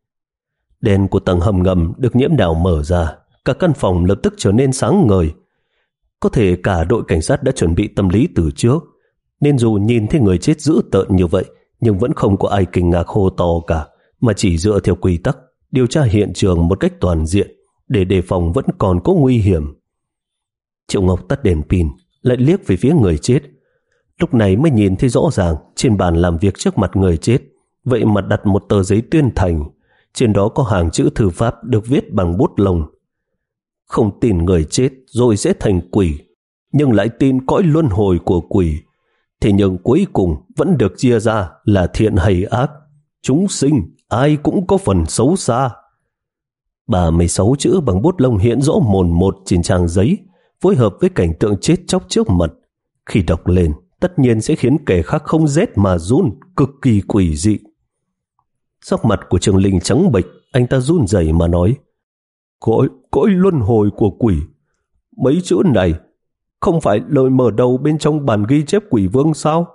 Đèn của tầng hầm ngầm được Nhiễm Đào mở ra, cả căn phòng lập tức trở nên sáng ngời. Có thể cả đội cảnh sát đã chuẩn bị tâm lý từ trước, nên dù nhìn thấy người chết dữ tợn như vậy, nhưng vẫn không có ai kinh ngạc hô to cả, mà chỉ dựa theo quy tắc điều tra hiện trường một cách toàn diện để đề phòng vẫn còn có nguy hiểm. Triệu Ngọc tắt đèn pin, lại liếc về phía người chết. Lúc này mới nhìn thấy rõ ràng trên bàn làm việc trước mặt người chết, vậy mà đặt một tờ giấy tuyên thành, trên đó có hàng chữ thư pháp được viết bằng bút lông. Không tin người chết rồi sẽ thành quỷ, nhưng lại tin cõi luân hồi của quỷ. Thế nhưng cuối cùng vẫn được chia ra là thiện hay ác. Chúng sinh ai cũng có phần xấu xa. ba mươi sáu chữ bằng bút lông hiện rõ mồn một trên trang giấy, phối hợp với cảnh tượng chết chóc trước mặt. Khi đọc lên, tất nhiên sẽ khiến kẻ khác không rét mà run, cực kỳ quỷ dị. Sắc mặt của Trường Linh trắng bệch, anh ta run rẩy mà nói, Cõi, cõi luân hồi của quỷ. Mấy chữ này không phải lời mở đầu bên trong bản ghi chép quỷ vương sao?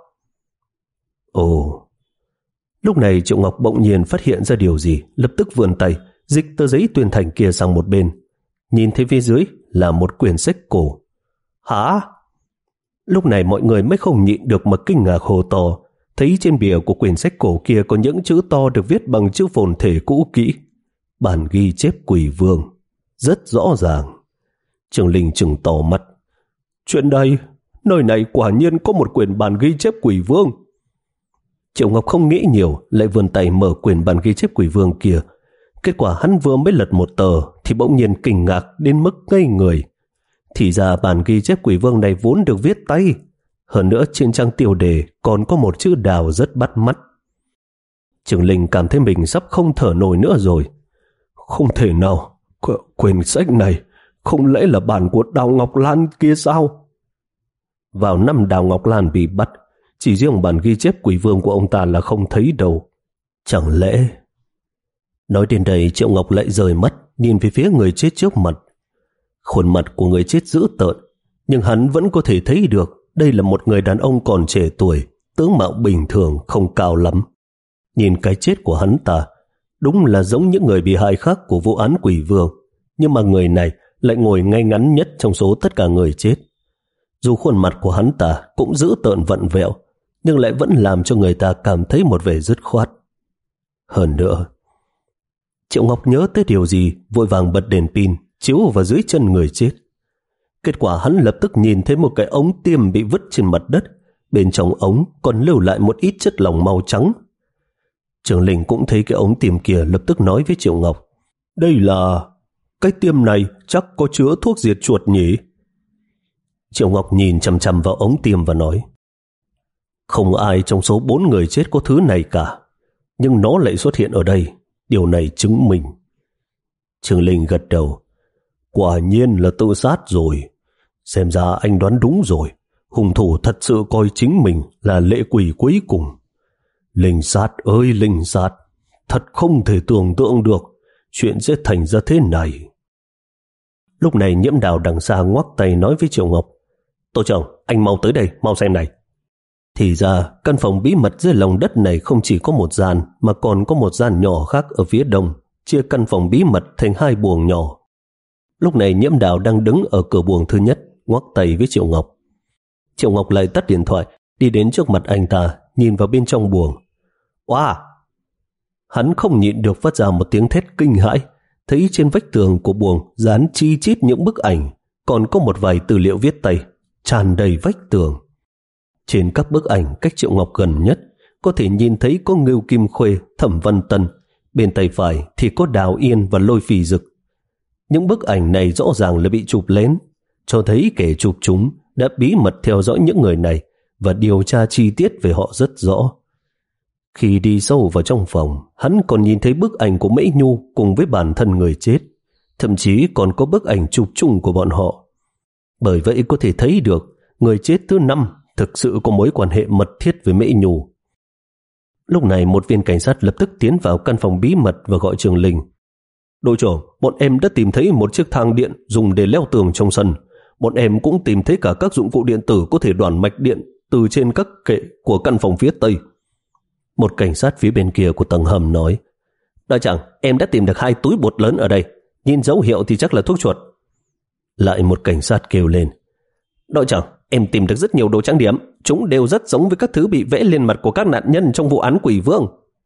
Ồ. Lúc này Triệu Ngọc bỗng nhiên phát hiện ra điều gì, lập tức vươn tay dịch tờ giấy tuyên thành kia sang một bên. Nhìn thấy phía dưới là một quyển sách cổ. Hả? Lúc này mọi người mới không nhịn được mà kinh ngạc hô to, thấy trên bìa của quyển sách cổ kia có những chữ to được viết bằng chữ phồn thể cũ kỹ. Bản ghi chép quỷ vương. Rất rõ ràng. Trường Linh trừng to mắt. Chuyện đây, nơi này quả nhiên có một quyển bản ghi chép quỷ vương. Triệu Ngọc không nghĩ nhiều, lại vươn tay mở quyển bản ghi chép quỷ vương kia. Kết quả hắn vừa mới lật một tờ thì bỗng nhiên kinh ngạc đến mức ngây người. Thì ra bản ghi chép quỷ vương này vốn được viết tay. Hơn nữa trên trang tiêu đề còn có một chữ Đào rất bắt mắt. Trường Linh cảm thấy mình sắp không thở nổi nữa rồi. Không thể nào, Qu quyển sách này không lẽ là bản của Đào Ngọc Lan kia sao? Vào năm Đào Ngọc Lan bị bắt, chỉ riêng bản ghi chép quỷ vương của ông ta là không thấy đâu. Chẳng lẽ... Nói đến đây, Triệu Ngọc lại rời mắt nhìn về phía người chết trước mặt. Khuôn mặt của người chết dữ tợn, nhưng hắn vẫn có thể thấy được đây là một người đàn ông còn trẻ tuổi, tướng mạo bình thường, không cao lắm. Nhìn cái chết của hắn ta, đúng là giống những người bị hại khác của vụ án Quỷ Vương, nhưng mà người này lại ngồi ngay ngắn nhất trong số tất cả người chết. Dù khuôn mặt của hắn ta cũng dữ tợn vặn vẹo, nhưng lại vẫn làm cho người ta cảm thấy một vẻ dứt khoát. Hơn nữa, Triệu Ngọc nhớ tới điều gì, vội vàng bật đèn pin chiếu vào dưới chân người chết. Kết quả hắn lập tức nhìn thấy một cái ống tiêm bị vứt trên mặt đất, bên trong ống còn lưu lại một ít chất lỏng màu trắng. Trường Linh cũng thấy cái ống tiêm kia, lập tức nói với Triệu Ngọc: đây là... cái tiêm này chắc có chứa thuốc diệt chuột nhỉ? Triệu Ngọc nhìn chằm chằm vào ống tiêm và nói: không ai trong số bốn người chết có thứ này cả, nhưng nó lại xuất hiện ở đây, điều này chứng minh. Trường Linh gật đầu: quả nhiên là tự sát rồi. Xem ra anh đoán đúng rồi, hung thủ thật sự coi chính mình là lệ quỷ cuối cùng. Linh sát ơi linh sát, thật không thể tưởng tượng được chuyện sẽ thành ra thế này. Lúc này Nhiễm Đào đằng xa ngoắc tay nói với Triệu Ngọc: tổ trưởng, anh mau tới đây, mau xem này. Thì ra căn phòng bí mật dưới lòng đất này không chỉ có một gian, mà còn có một gian nhỏ khác ở phía đông, chia căn phòng bí mật thành hai buồng nhỏ. Lúc này Nhiễm Đào đang đứng ở cửa buồng thứ nhất, ngoắc tay với Triệu Ngọc. Triệu Ngọc lại tắt điện thoại, đi đến trước mặt anh ta, nhìn vào bên trong buồng. Wow! Hắn không nhịn được phát ra một tiếng thét kinh hãi, thấy trên vách tường của buồng dán chi chít những bức ảnh, còn có một vài tư liệu viết tay tràn đầy vách tường. Trên các bức ảnh cách Triệu Ngọc gần nhất, có thể nhìn thấy có Ngưu Kim Khuê, Thẩm Văn Tân, bên tay phải thì có Đào Yên và Lôi Phi Dực. Những bức ảnh này rõ ràng là bị chụp lén, cho thấy kẻ chụp chúng đã bí mật theo dõi những người này và điều tra chi tiết về họ rất rõ. Khi đi sâu vào trong phòng, hắn còn nhìn thấy bức ảnh của Mễ Nhu cùng với bản thân người chết, thậm chí còn có bức ảnh chụp chung của bọn họ. Bởi vậy có thể thấy được người chết thứ năm thực sự có mối quan hệ mật thiết với Mễ Nhu. Lúc này một viên cảnh sát lập tức tiến vào căn phòng bí mật và gọi Trường Linh. Đội trưởng, bọn em đã tìm thấy một chiếc thang điện dùng để leo tường trong sân. Bọn em cũng tìm thấy cả các dụng cụ điện tử có thể đoản mạch điện từ trên các kệ của căn phòng phía tây. Một cảnh sát phía bên kia của tầng hầm nói: đội trưởng, em đã tìm được hai túi bột lớn ở đây, nhìn dấu hiệu thì chắc là thuốc chuột. Lại một cảnh sát kêu lên: đội trưởng, em tìm được rất nhiều đồ trang điểm, chúng đều rất giống với các thứ bị vẽ lên mặt của các nạn nhân trong vụ án Quỷ Vương.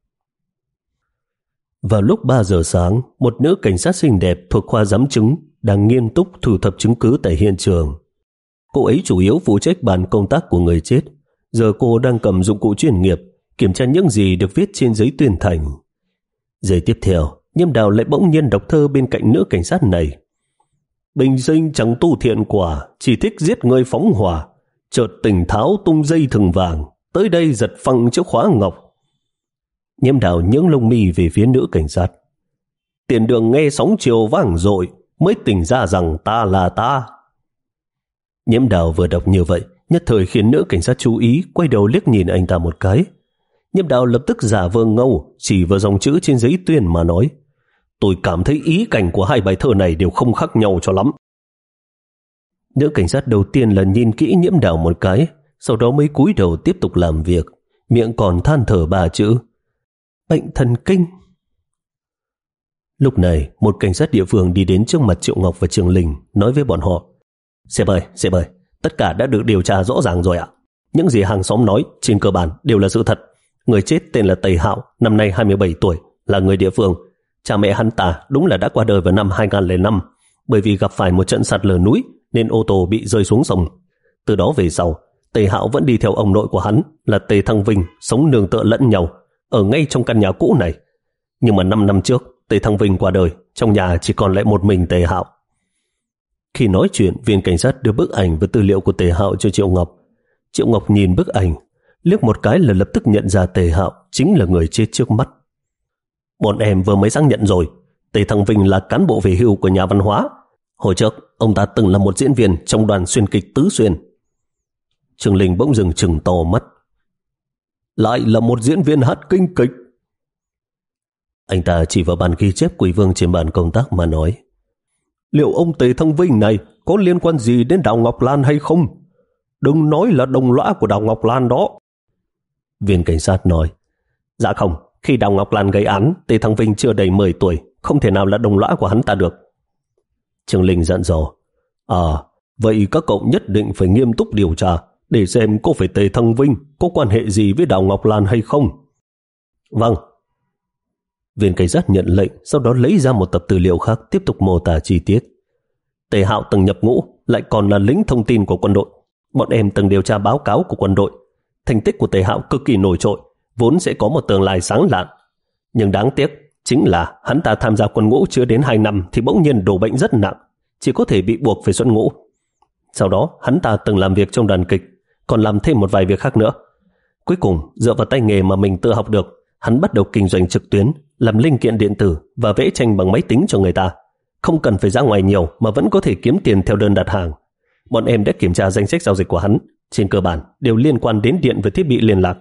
Vào lúc ba giờ sáng, một nữ cảnh sát xinh đẹp thuộc khoa giám chứng đang nghiêm túc thu thập chứng cứ tại hiện trường. Cô ấy chủ yếu phụ trách bàn công tác của người chết. Giờ cô đang cầm dụng cụ chuyên nghiệp kiểm tra những gì được viết trên giấy tuyên thành. Giây tiếp theo, Nhiễm Đào lại bỗng nhiên đọc thơ bên cạnh nữ cảnh sát này: bình sinh chẳng tu thiện quả, chỉ thích giết người phóng hỏa, chợt tỉnh tháo tung dây thừng vàng, tới đây giật phăng chiếc khóa ngọc. Nhiễm Đào nhướng lông mi về phía nữ cảnh sát: tiền đường nghe sóng chiều vang dội, mới tỉnh ra rằng ta là ta. Nhiễm Đào vừa đọc như vậy, nhất thời khiến nữ cảnh sát chú ý, quay đầu liếc nhìn anh ta một cái. Nhiễm Đào lập tức giả vờ ngâu, chỉ vào dòng chữ trên giấy tuyên mà nói: tôi cảm thấy ý cảnh của hai bài thơ này đều không khác nhau cho lắm. Nữ cảnh sát đầu tiên là nhìn kỹ Nhiễm Đào một cái, sau đó mới cúi đầu tiếp tục làm việc, miệng còn than thở ba chữ: bệnh thần kinh. Lúc này, một cảnh sát địa phương đi đến trước mặt Triệu Ngọc và Trường Linh, nói với bọn họ: sếp ơi, sếp ơi, tất cả đã được điều tra rõ ràng rồi ạ. Những gì hàng xóm nói trên cơ bản đều là sự thật. Người chết tên là Tây Hạo, năm nay hai mươi bảy tuổi, là người địa phương. Cha mẹ hắn ta đúng là đã qua đời vào năm hai không không năm, bởi vì gặp phải một trận sạt lở núi nên ô tô bị rơi xuống sông. Từ đó về sau, Tây Hạo vẫn đi theo ông nội của hắn là Tề Thăng Vinh, sống nương tựa lẫn nhau ở ngay trong căn nhà cũ này. Nhưng mà năm năm trước, Tề Thăng Vinh qua đời, trong nhà chỉ còn lại một mình Tề Hạo. Khi nói chuyện, viên cảnh sát đưa bức ảnh và tư liệu của Tề Hạo cho Triệu Ngọc. Triệu Ngọc nhìn bức ảnh, liếc một cái là lập tức nhận ra Tề Hạo chính là người chết trước mắt. Bọn em vừa mới xác nhận rồi, Tề Thăng Vinh là cán bộ về hưu của nhà văn hóa. Hồi trước, ông ta từng là một diễn viên trong đoàn xuyên kịch Tứ Xuyên. Trường Linh bỗng dừng trừng to mắt. Lại là một diễn viên hát kinh kịch. Anh ta chỉ vào bản ghi chép Quỷ Vương trên bàn công tác mà nói: Liệu ông Tề Thăng Vinh này có liên quan gì đến Đào Ngọc Lan hay không? Đừng nói là đồng lõa của Đào Ngọc Lan đó. Viên cảnh sát nói: Dạ không, khi Đào Ngọc Lan gây án, Tề Thăng Vinh chưa đầy mười tuổi, không thể nào là đồng lõa của hắn ta được. Trương Linh dặn dò: À, vậy các cậu nhất định phải nghiêm túc điều tra để xem có phải Tề Thăng Vinh có quan hệ gì với Đào Ngọc Lan hay không. Vâng. Viên cảnh sát nhận lệnh, sau đó lấy ra một tập tư liệu khác tiếp tục mô tả chi tiết. Tề Hạo từng nhập ngũ, lại còn là lính thông tin của quân đội. Bọn em từng điều tra báo cáo của quân đội. Thành tích của Tề Hạo cực kỳ nổi trội, vốn sẽ có một tương lai sáng lạn. Nhưng đáng tiếc chính là hắn ta tham gia quân ngũ chưa đến hai năm thì bỗng nhiên đổ bệnh rất nặng, chỉ có thể bị buộc phải xuất ngũ. Sau đó hắn ta từng làm việc trong đoàn kịch, còn làm thêm một vài việc khác nữa. Cuối cùng dựa vào tay nghề mà mình tự học được, hắn bắt đầu kinh doanh trực tuyến, làm linh kiện điện tử và vẽ tranh bằng máy tính cho người ta. Không cần phải ra ngoài nhiều mà vẫn có thể kiếm tiền theo đơn đặt hàng. Bọn em đã kiểm tra danh sách giao dịch của hắn, trên cơ bản đều liên quan đến điện và thiết bị liên lạc.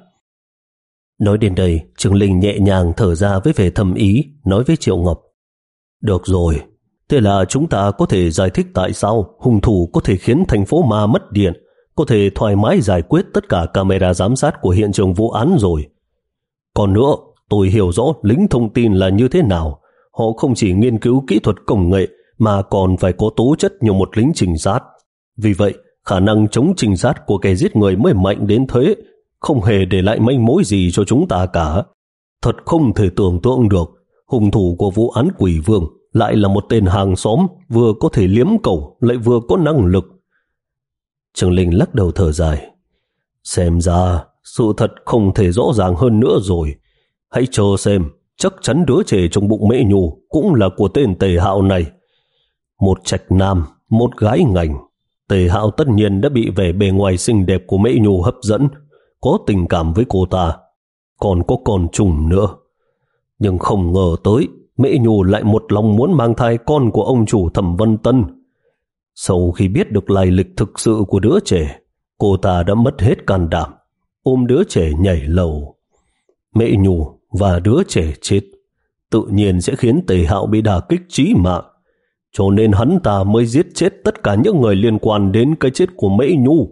Nói đến đây, Trương Linh nhẹ nhàng thở ra với vẻ thầm ý, nói với Triệu Ngọc: Được rồi, thế là chúng ta có thể giải thích tại sao hung thủ có thể khiến thành phố Ma mất điện, có thể thoải mái giải quyết tất cả camera giám sát của hiện trường vụ án rồi. Còn nữa, tôi hiểu rõ lính thông tin là như thế nào. Họ không chỉ nghiên cứu kỹ thuật công nghệ mà còn phải có tố chất như một lính trinh sát. Vì vậy, khả năng chống trinh sát của kẻ giết người mới mạnh đến thế, không hề để lại manh mối gì cho chúng ta cả. Thật không thể tưởng tượng được, hung thủ của vụ án Quỷ Vương lại là một tên hàng xóm, vừa có thể liếm cầu lại vừa có năng lực. Trương Linh lắc đầu thở dài: Xem ra sự thật không thể rõ ràng hơn nữa rồi. Hãy chờ xem, chắc chắn đứa trẻ trong bụng Mễ Nhu cũng là của tên Tề Hạo này. Một trạch nam, một gái ngành. Tề Hạo tất nhiên đã bị vẻ bề ngoài xinh đẹp của Mễ Nhu hấp dẫn, có tình cảm với cô ta, còn có con trùng nữa. Nhưng không ngờ tới, Mễ Nhu lại một lòng muốn mang thai con của ông chủ Thẩm Vân Tân. Sau khi biết được lai lịch thực sự của đứa trẻ, cô ta đã mất hết can đảm, ôm đứa trẻ nhảy lầu. Mễ Nhu và đứa trẻ chết, tự nhiên sẽ khiến Tề Hạo bị đả kích chí mạng, cho nên hắn ta mới giết chết tất cả những người liên quan đến cái chết của Mễ Nhu.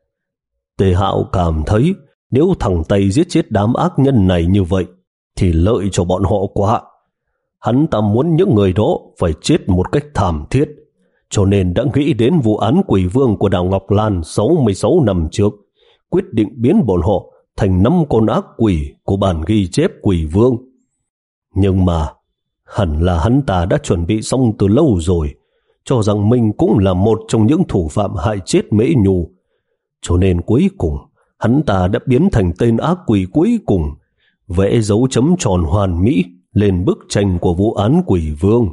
Tề Hạo cảm thấy nếu thẳng tay giết chết đám ác nhân này như vậy thì lợi cho bọn họ quá. Hắn ta muốn những người đó phải chết một cách thảm thiết, cho nên đã nghĩ đến vụ án Quỷ Vương của Đào Ngọc Lan sáu mươi sáu năm trước, quyết định biến bọn họ thành năm con ác quỷ của bản ghi chép Quỷ Vương. Nhưng mà hẳn là hắn ta đã chuẩn bị xong từ lâu rồi, cho rằng mình cũng là một trong những thủ phạm hại chết Mễ Nhu. Cho nên cuối cùng hắn ta đã biến thành tên ác quỷ cuối cùng, vẽ dấu chấm tròn hoàn mỹ lên bức tranh của vụ án Quỷ Vương.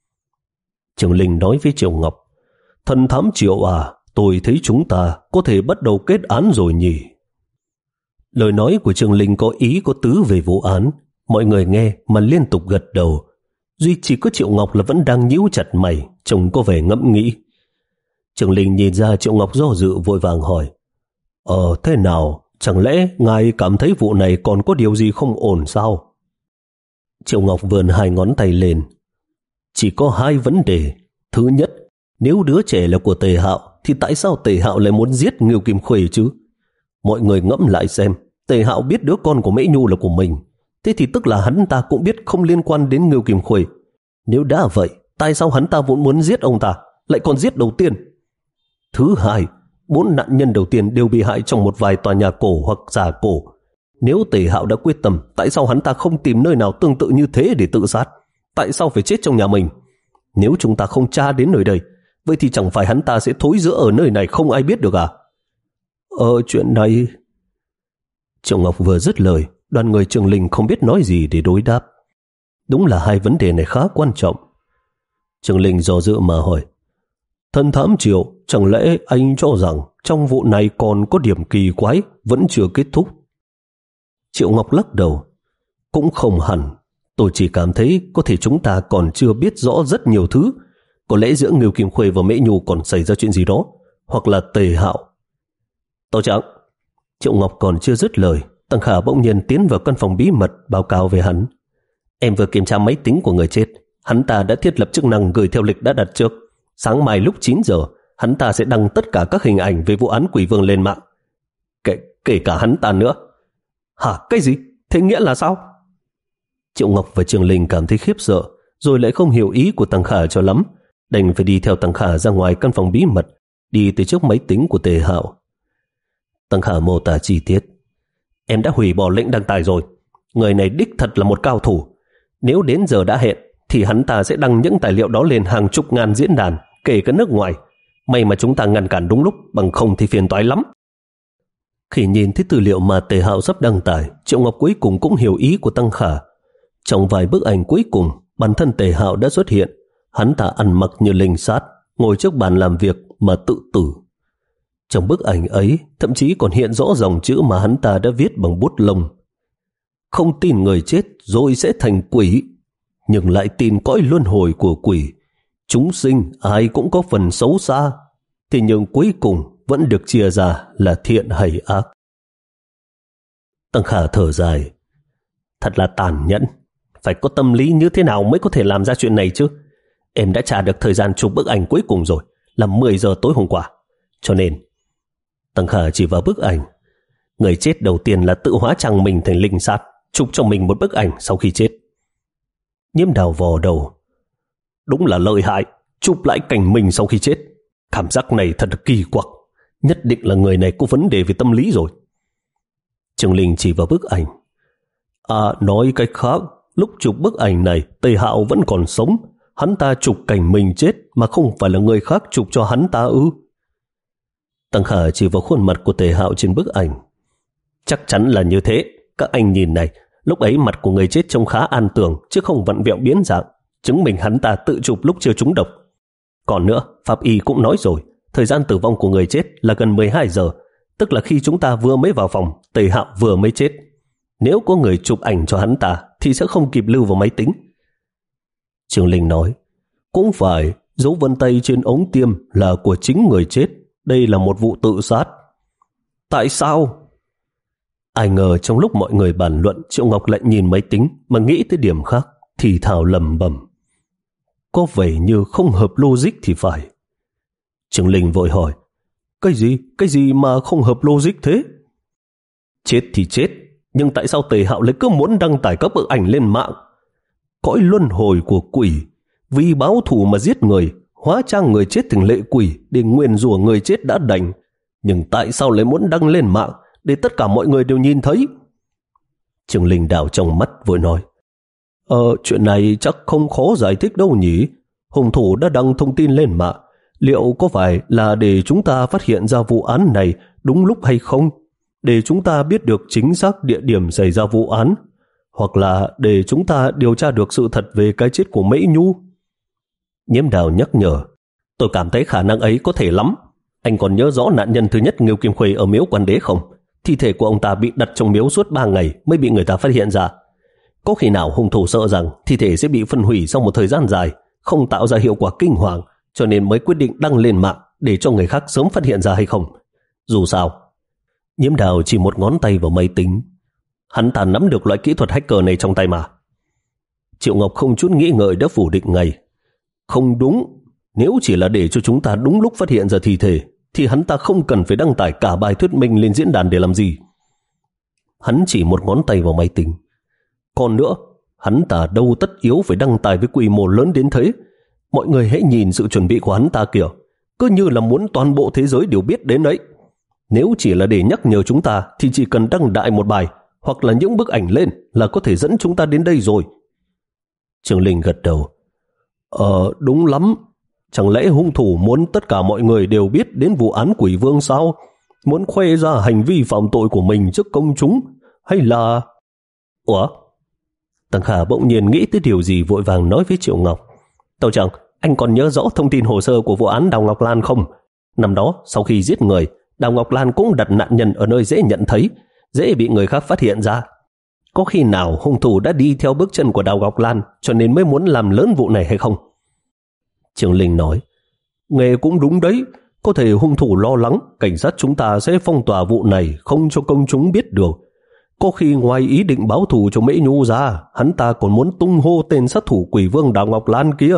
Trương Linh nói với Triệu Ngọc: Thần thám Triệu à, tôi thấy chúng ta có thể bắt đầu kết án rồi nhỉ? Lời nói của Trương Linh có ý có tứ về vụ án. Mọi người nghe mà liên tục gật đầu. Duy chỉ có Triệu Ngọc là vẫn đang nhíu chặt mày, trông có vẻ ngẫm nghĩ. Trương Linh nhìn ra Triệu Ngọc do dự, vội vàng hỏi: Ờ thế nào, chẳng lẽ ngài cảm thấy vụ này còn có điều gì không ổn sao? Triệu Ngọc vươn hai ngón tay lên: Chỉ có hai vấn đề. Thứ nhất, nếu đứa trẻ là của Tề Hạo thì tại sao Tề Hạo lại muốn giết Ngưu Kim Khuê chứ? Mọi người ngẫm lại xem, Tề Hạo biết đứa con của Mễ Nhu là của mình, thế thì tức là hắn ta cũng biết không liên quan đến Ngưu Kim Khuê. Nếu đã vậy, tại sao hắn ta vẫn muốn giết ông ta, lại còn giết đầu tiên? Thứ hai, bốn nạn nhân đầu tiên đều bị hại trong một vài tòa nhà cổ hoặc giả cổ. Nếu Tề Hạo đã quyết tâm, tại sao hắn ta không tìm nơi nào tương tự như thế để tự sát? Tại sao phải chết trong nhà mình? Nếu chúng ta không tra đến nơi đây, vậy thì chẳng phải hắn ta sẽ thối rữa ở nơi này không ai biết được à? Ờ chuyện này... Triệu Ngọc vừa dứt lời, đoàn người Trương Linh không biết nói gì để đối đáp. Đúng là hai vấn đề này khá quan trọng. Trương Linh do dự mà hỏi: Thần thám Triệu, chẳng lẽ anh cho rằng trong vụ này còn có điểm kỳ quái vẫn chưa kết thúc? Triệu Ngọc lắc đầu: Cũng không hẳn. Tôi chỉ cảm thấy có thể chúng ta còn chưa biết rõ rất nhiều thứ. Có lẽ giữa Ngưu Kim Khuê và Mễ Nhu còn xảy ra chuyện gì đó, hoặc là Tề Hạo. Tàu Trạng. Triệu Ngọc còn chưa dứt lời, Tăng Khả bỗng nhiên tiến vào căn phòng bí mật báo cáo về hắn. Em vừa kiểm tra máy tính của người chết. Hắn ta đã thiết lập chức năng gửi theo lịch đã đặt trước. Sáng mai lúc chín giờ, hắn ta sẽ đăng tất cả các hình ảnh về vụ án Quỷ Vương lên mạng. Kể, kể cả hắn ta nữa. Hả? Cái gì? Thế nghĩa là sao? Triệu Ngọc và Trường Linh cảm thấy khiếp sợ, rồi lại không hiểu ý của Tăng Khả cho lắm, đành phải đi theo Tăng Khả ra ngoài căn phòng bí mật, đi tới trước máy tính của Tề Hạo. Tăng Khả mô tả chi tiết. Em đã hủy bỏ lệnh đăng tải rồi. Người này đích thật là một cao thủ. Nếu đến giờ đã hẹn thì hắn ta sẽ đăng những tài liệu đó lên hàng chục ngàn diễn đàn, kể cả nước ngoài. May mà chúng ta ngăn cản đúng lúc, bằng không thì phiền toái lắm. Khi nhìn thấy tư liệu mà Tề Hạo sắp đăng tải, Triệu Ngọc cuối cùng cũng hiểu ý của Tăng Khả. Trong vài bức ảnh cuối cùng, bản thân Tề Hạo đã xuất hiện. Hắn ta ăn mặc như linh sát, ngồi trước bàn làm việc mà tự tử. Trong bức ảnh ấy, thậm chí còn hiện rõ dòng chữ mà hắn ta đã viết bằng bút lông. Không tin người chết rồi sẽ thành quỷ, nhưng lại tin cõi luân hồi của quỷ. Chúng sinh ai cũng có phần xấu xa, thì nhưng cuối cùng vẫn được chia ra là thiện hay ác. Tăng Khả thở dài. Thật là tàn nhẫn. Phải có tâm lý như thế nào mới có thể làm ra chuyện này chứ? Em đã trả được thời gian chụp bức ảnh cuối cùng rồi, là mười giờ tối hôm qua. Cho nên, Tăng Khả chỉ vào bức ảnh. Người chết đầu tiên là tự hóa trang mình thành linh sát, chụp cho mình một bức ảnh sau khi chết. Nhiễm Đào vò đầu. Đúng là lợi hại, chụp lại cảnh mình sau khi chết. Cảm giác này thật kỳ quặc. Nhất định là người này có vấn đề về tâm lý rồi. Trường Linh chỉ vào bức ảnh. À, nói cách khác, lúc chụp bức ảnh này, Tề Hạo vẫn còn sống. Hắn ta chụp cảnh mình chết mà không phải là người khác chụp cho hắn ta ư? Tăng Khả chỉ vào khuôn mặt của Tề Hạo trên bức ảnh. Chắc chắn là như thế. Các anh nhìn này, lúc ấy mặt của người chết trông khá an tường, chứ không vặn vẹo biến dạng, chứng minh hắn ta tự chụp lúc chưa trúng độc. Còn nữa, pháp y cũng nói rồi, thời gian tử vong của người chết là gần mười hai giờ, tức là khi chúng ta vừa mới vào phòng, Tề Hạo vừa mới chết. Nếu có người chụp ảnh cho hắn ta thì sẽ không kịp lưu vào máy tính. Trường Linh nói, cũng phải, dấu vân tay trên ống tiêm là của chính người chết. Đây là một vụ tự sát. Tại sao? Ai ngờ trong lúc mọi người bàn luận, Triệu Ngọc lại nhìn máy tính mà nghĩ tới điểm khác, thì thào lầm bầm. Có vẻ như không hợp logic thì phải. Trường Linh vội hỏi, cái gì? Cái gì mà không hợp logic thế? Chết thì chết, nhưng tại sao Tề Hạo lại cứ muốn đăng tải các bức ảnh lên mạng? Cõi luân hồi của quỷ, vì báo thù mà giết người, hóa trang người chết thành lệ quỷ để nguyền rủa người chết đã đành. Nhưng tại sao lại muốn đăng lên mạng để tất cả mọi người đều nhìn thấy? Trường Linh đảo trong mắt vội nói, Ờ, chuyện này chắc không khó giải thích đâu nhỉ. Hung thủ đã đăng thông tin lên mạng. Liệu có phải là để chúng ta phát hiện ra vụ án này đúng lúc hay không? Để chúng ta biết được chính xác địa điểm xảy ra vụ án? Hoặc là để chúng ta điều tra được sự thật về cái chết của Mỹ Nhu? Nhiễm Đào nhắc nhở, tôi cảm thấy khả năng ấy có thể lắm. Anh còn nhớ rõ nạn nhân thứ nhất Ngưu Kim Khuê ở miếu Quan Đế không? Thi thể của ông ta bị đặt trong miếu suốt ba ngày mới bị người ta phát hiện ra. Có khi nào hung thủ sợ rằng thi thể sẽ bị phân hủy sau một thời gian dài, không tạo ra hiệu quả kinh hoàng, cho nên mới quyết định đăng lên mạng để cho người khác sớm phát hiện ra hay không? Dù sao, Nhiễm Đào chỉ một ngón tay vào máy tính. Hắn ta nắm được loại kỹ thuật hacker này trong tay mà. Triệu Ngọc không chút nghĩ ngợi đã phủ định ngay. Không đúng, nếu chỉ là để cho chúng ta đúng lúc phát hiện ra thi thể, thì hắn ta không cần phải đăng tải cả bài thuyết minh lên diễn đàn để làm gì. Hắn chỉ một ngón tay vào máy tính. Còn nữa, hắn ta đâu tất yếu phải đăng tải với quy mô lớn đến thế. Mọi người hãy nhìn sự chuẩn bị của hắn ta kìa, cứ như là muốn toàn bộ thế giới đều biết đến đấy. Nếu chỉ là để nhắc nhở chúng ta thì chỉ cần đăng đại một bài hoặc là những bức ảnh lên là có thể dẫn chúng ta đến đây rồi. Trường Linh gật đầu. Ờ, đúng lắm. Chẳng lẽ hung thủ muốn tất cả mọi người đều biết đến vụ án Quỷ Vương sao? Muốn khoe ra hành vi phạm tội của mình trước công chúng? Hay là... Ủa? Tăng Khả bỗng nhiên nghĩ tới điều gì vội vàng nói với Triệu Ngọc. Tàu trưởng, anh còn nhớ rõ thông tin hồ sơ của vụ án Đào Ngọc Lan không? Năm đó, sau khi giết người, Đào Ngọc Lan cũng đặt nạn nhân ở nơi dễ nhận thấy, dễ bị người khác phát hiện ra. Có khi nào hung thủ đã đi theo bước chân của Đào Ngọc Lan cho nên mới muốn làm lớn vụ này hay không? Trường Linh nói, nghe cũng đúng đấy. Có thể hung thủ lo lắng cảnh sát chúng ta sẽ phong tỏa vụ này không cho công chúng biết được. Có khi ngoài ý định báo thù cho Mễ Nhu ra, hắn ta còn muốn tung hô tên sát thủ quỷ vương Đào Ngọc Lan kia.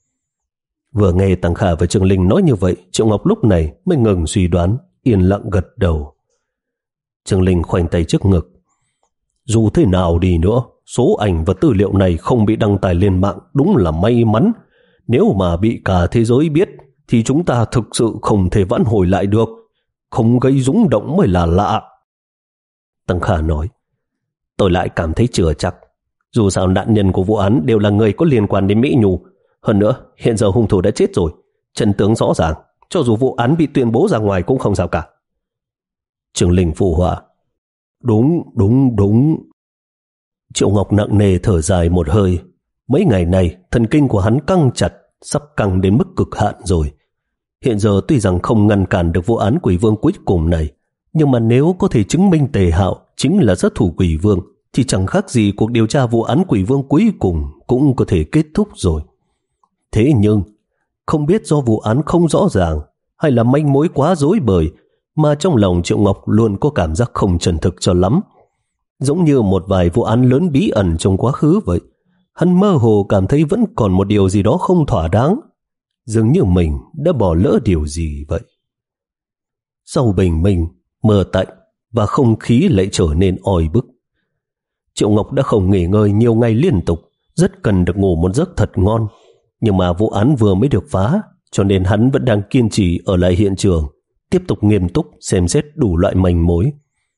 Vừa nghe Tăng Khả và Trường Linh nói như vậy, Triệu Ngọc lúc này mới ngừng suy đoán, yên lặng gật đầu. Trường Linh khoanh tay trước ngực. Dù thế nào đi nữa, số ảnh và tư liệu này không bị đăng tải lên mạng đúng là may mắn. Nếu mà bị cả thế giới biết thì chúng ta thực sự không thể vãn hồi lại được. Không gây rúng động mới là lạ. Tăng Khả nói, tôi lại cảm thấy chưa chắc. Dù sao nạn nhân của vụ án đều là người có liên quan đến Mỹ Nhu. Hơn nữa, hiện giờ hung thủ đã chết rồi. Chân tướng rõ ràng, cho dù vụ án bị tuyên bố ra ngoài cũng không sao cả. Trường Linh phụ họa. Đúng, đúng, đúng. Triệu Ngọc nặng nề thở dài một hơi. Mấy ngày này, thần kinh của hắn căng chặt, sắp căng đến mức cực hạn rồi. Hiện giờ tuy rằng không ngăn cản được vụ án quỷ vương cuối cùng này, nhưng mà nếu có thể chứng minh Tề Hạo chính là sát thủ quỷ vương, thì chẳng khác gì cuộc điều tra vụ án quỷ vương cuối cùng cũng có thể kết thúc rồi. Thế nhưng, không biết do vụ án không rõ ràng hay là manh mối quá rối bời, mà trong lòng Triệu Ngọc luôn có cảm giác không chân thực cho lắm. Giống như một vài vụ án lớn bí ẩn trong quá khứ vậy. Hắn mơ hồ cảm thấy vẫn còn một điều gì đó không thỏa đáng. Dường như mình đã bỏ lỡ điều gì vậy. Sau bình minh, mưa tạnh và không khí lại trở nên oi bức. Triệu Ngọc đã không nghỉ ngơi nhiều ngày liên tục, rất cần được ngủ một giấc thật ngon. Nhưng mà vụ án vừa mới được phá, cho nên hắn vẫn đang kiên trì ở lại hiện trường, tiếp tục nghiêm túc xem xét đủ loại manh mối.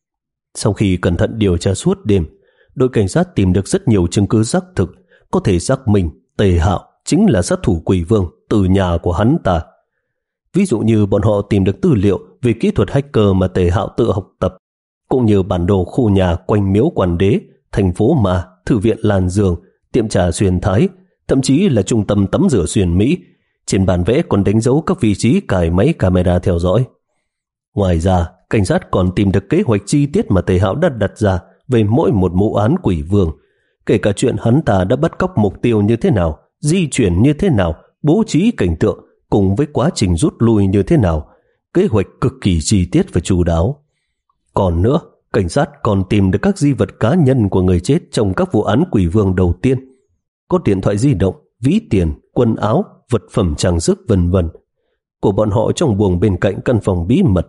Sau khi cẩn thận điều tra suốt đêm, đội cảnh sát tìm được rất nhiều chứng cứ xác thực có thể xác minh Tề Hạo chính là sát thủ quỷ vương từ nhà của hắn ta. Ví dụ như bọn họ tìm được tư liệu về kỹ thuật hacker mà Tề Hạo tự học tập, cũng như bản đồ khu nhà quanh miếu Quản Đế, thành phố Ma, thư viện Lan Dương, tiệm trà Xuyên Thái, thậm chí là trung tâm tắm rửa Xuyên Mỹ. Trên bản vẽ còn đánh dấu các vị trí cài máy camera theo dõi. Ngoài ra, cảnh sát còn tìm được kế hoạch chi tiết mà Tề Hạo đã đặt ra về mỗi một vụ án quỷ vương, kể cả chuyện hắn ta đã bắt cóc mục tiêu như thế nào, di chuyển như thế nào, bố trí cảnh tượng cùng với quá trình rút lui như thế nào, kế hoạch cực kỳ chi tiết và chu đáo. Còn nữa, cảnh sát còn tìm được các di vật cá nhân của người chết trong các vụ án quỷ vương đầu tiên. Có điện thoại di động, ví tiền, quần áo, vật phẩm trang sức vân vân của bọn họ trong buồng bên cạnh căn phòng bí mật.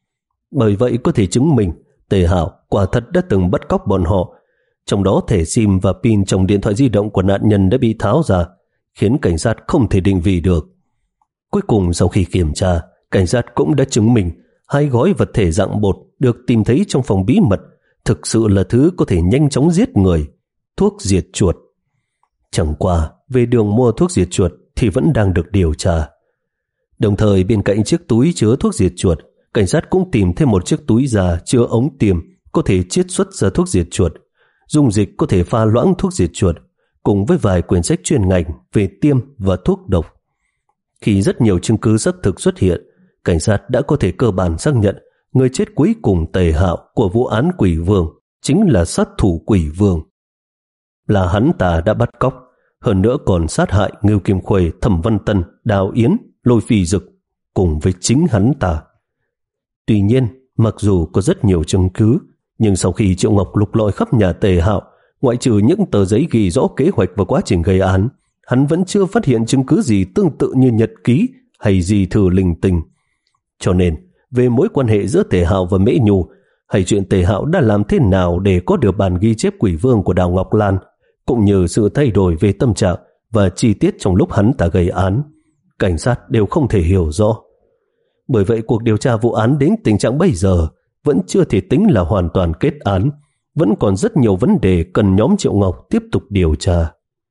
Bởi vậy có thể chứng minh Tề Hạo quả thật đã từng bắt cóc bọn họ. Trong đó thẻ sim và pin trong điện thoại di động của nạn nhân đã bị tháo ra, khiến cảnh sát không thể định vị được. Cuối cùng sau khi kiểm tra, cảnh sát cũng đã chứng minh hai gói vật thể dạng bột được tìm thấy trong phòng bí mật thực sự là thứ có thể nhanh chóng giết người, thuốc diệt chuột. Chẳng qua, về đường mua thuốc diệt chuột thì vẫn đang được điều tra. Đồng thời bên cạnh chiếc túi chứa thuốc diệt chuột, cảnh sát cũng tìm thêm một chiếc túi da chứa ống tiêm có thể chiết xuất ra thuốc diệt chuột, dung dịch có thể pha loãng thuốc diệt chuột, cùng với vài quyển sách chuyên ngành về tiêm và thuốc độc. Khi rất nhiều chứng cứ xác thực xuất hiện, cảnh sát đã có thể cơ bản xác nhận người chết cuối cùng Tề Hạo của vụ án quỷ vương chính là sát thủ quỷ vương. Là hắn ta đã bắt cóc, hơn nữa còn sát hại Ngưu Kim Khuê, Thẩm Văn Tân, Đào Yến, Lôi Phi Dực cùng với chính hắn ta. Tuy nhiên, mặc dù có rất nhiều chứng cứ, nhưng sau khi Triệu Ngọc lục lọi khắp nhà Tề Hạo, ngoại trừ những tờ giấy ghi rõ kế hoạch và quá trình gây án, hắn vẫn chưa phát hiện chứng cứ gì tương tự như nhật ký hay gì thử linh tinh. Cho nên, về mối quan hệ giữa Tề Hạo và Mễ Nhu, hay chuyện Tề Hạo đã làm thế nào để có được bản ghi chép quỷ vương của Đào Ngọc Lan, cũng như sự thay đổi về tâm trạng và chi tiết trong lúc hắn ta gây án, cảnh sát đều không thể hiểu rõ. Bởi vậy cuộc điều tra vụ án đến tình trạng bây giờ vẫn chưa thể tính là hoàn toàn kết án, vẫn còn rất nhiều vấn đề cần nhóm Triệu Ngọc tiếp tục điều tra.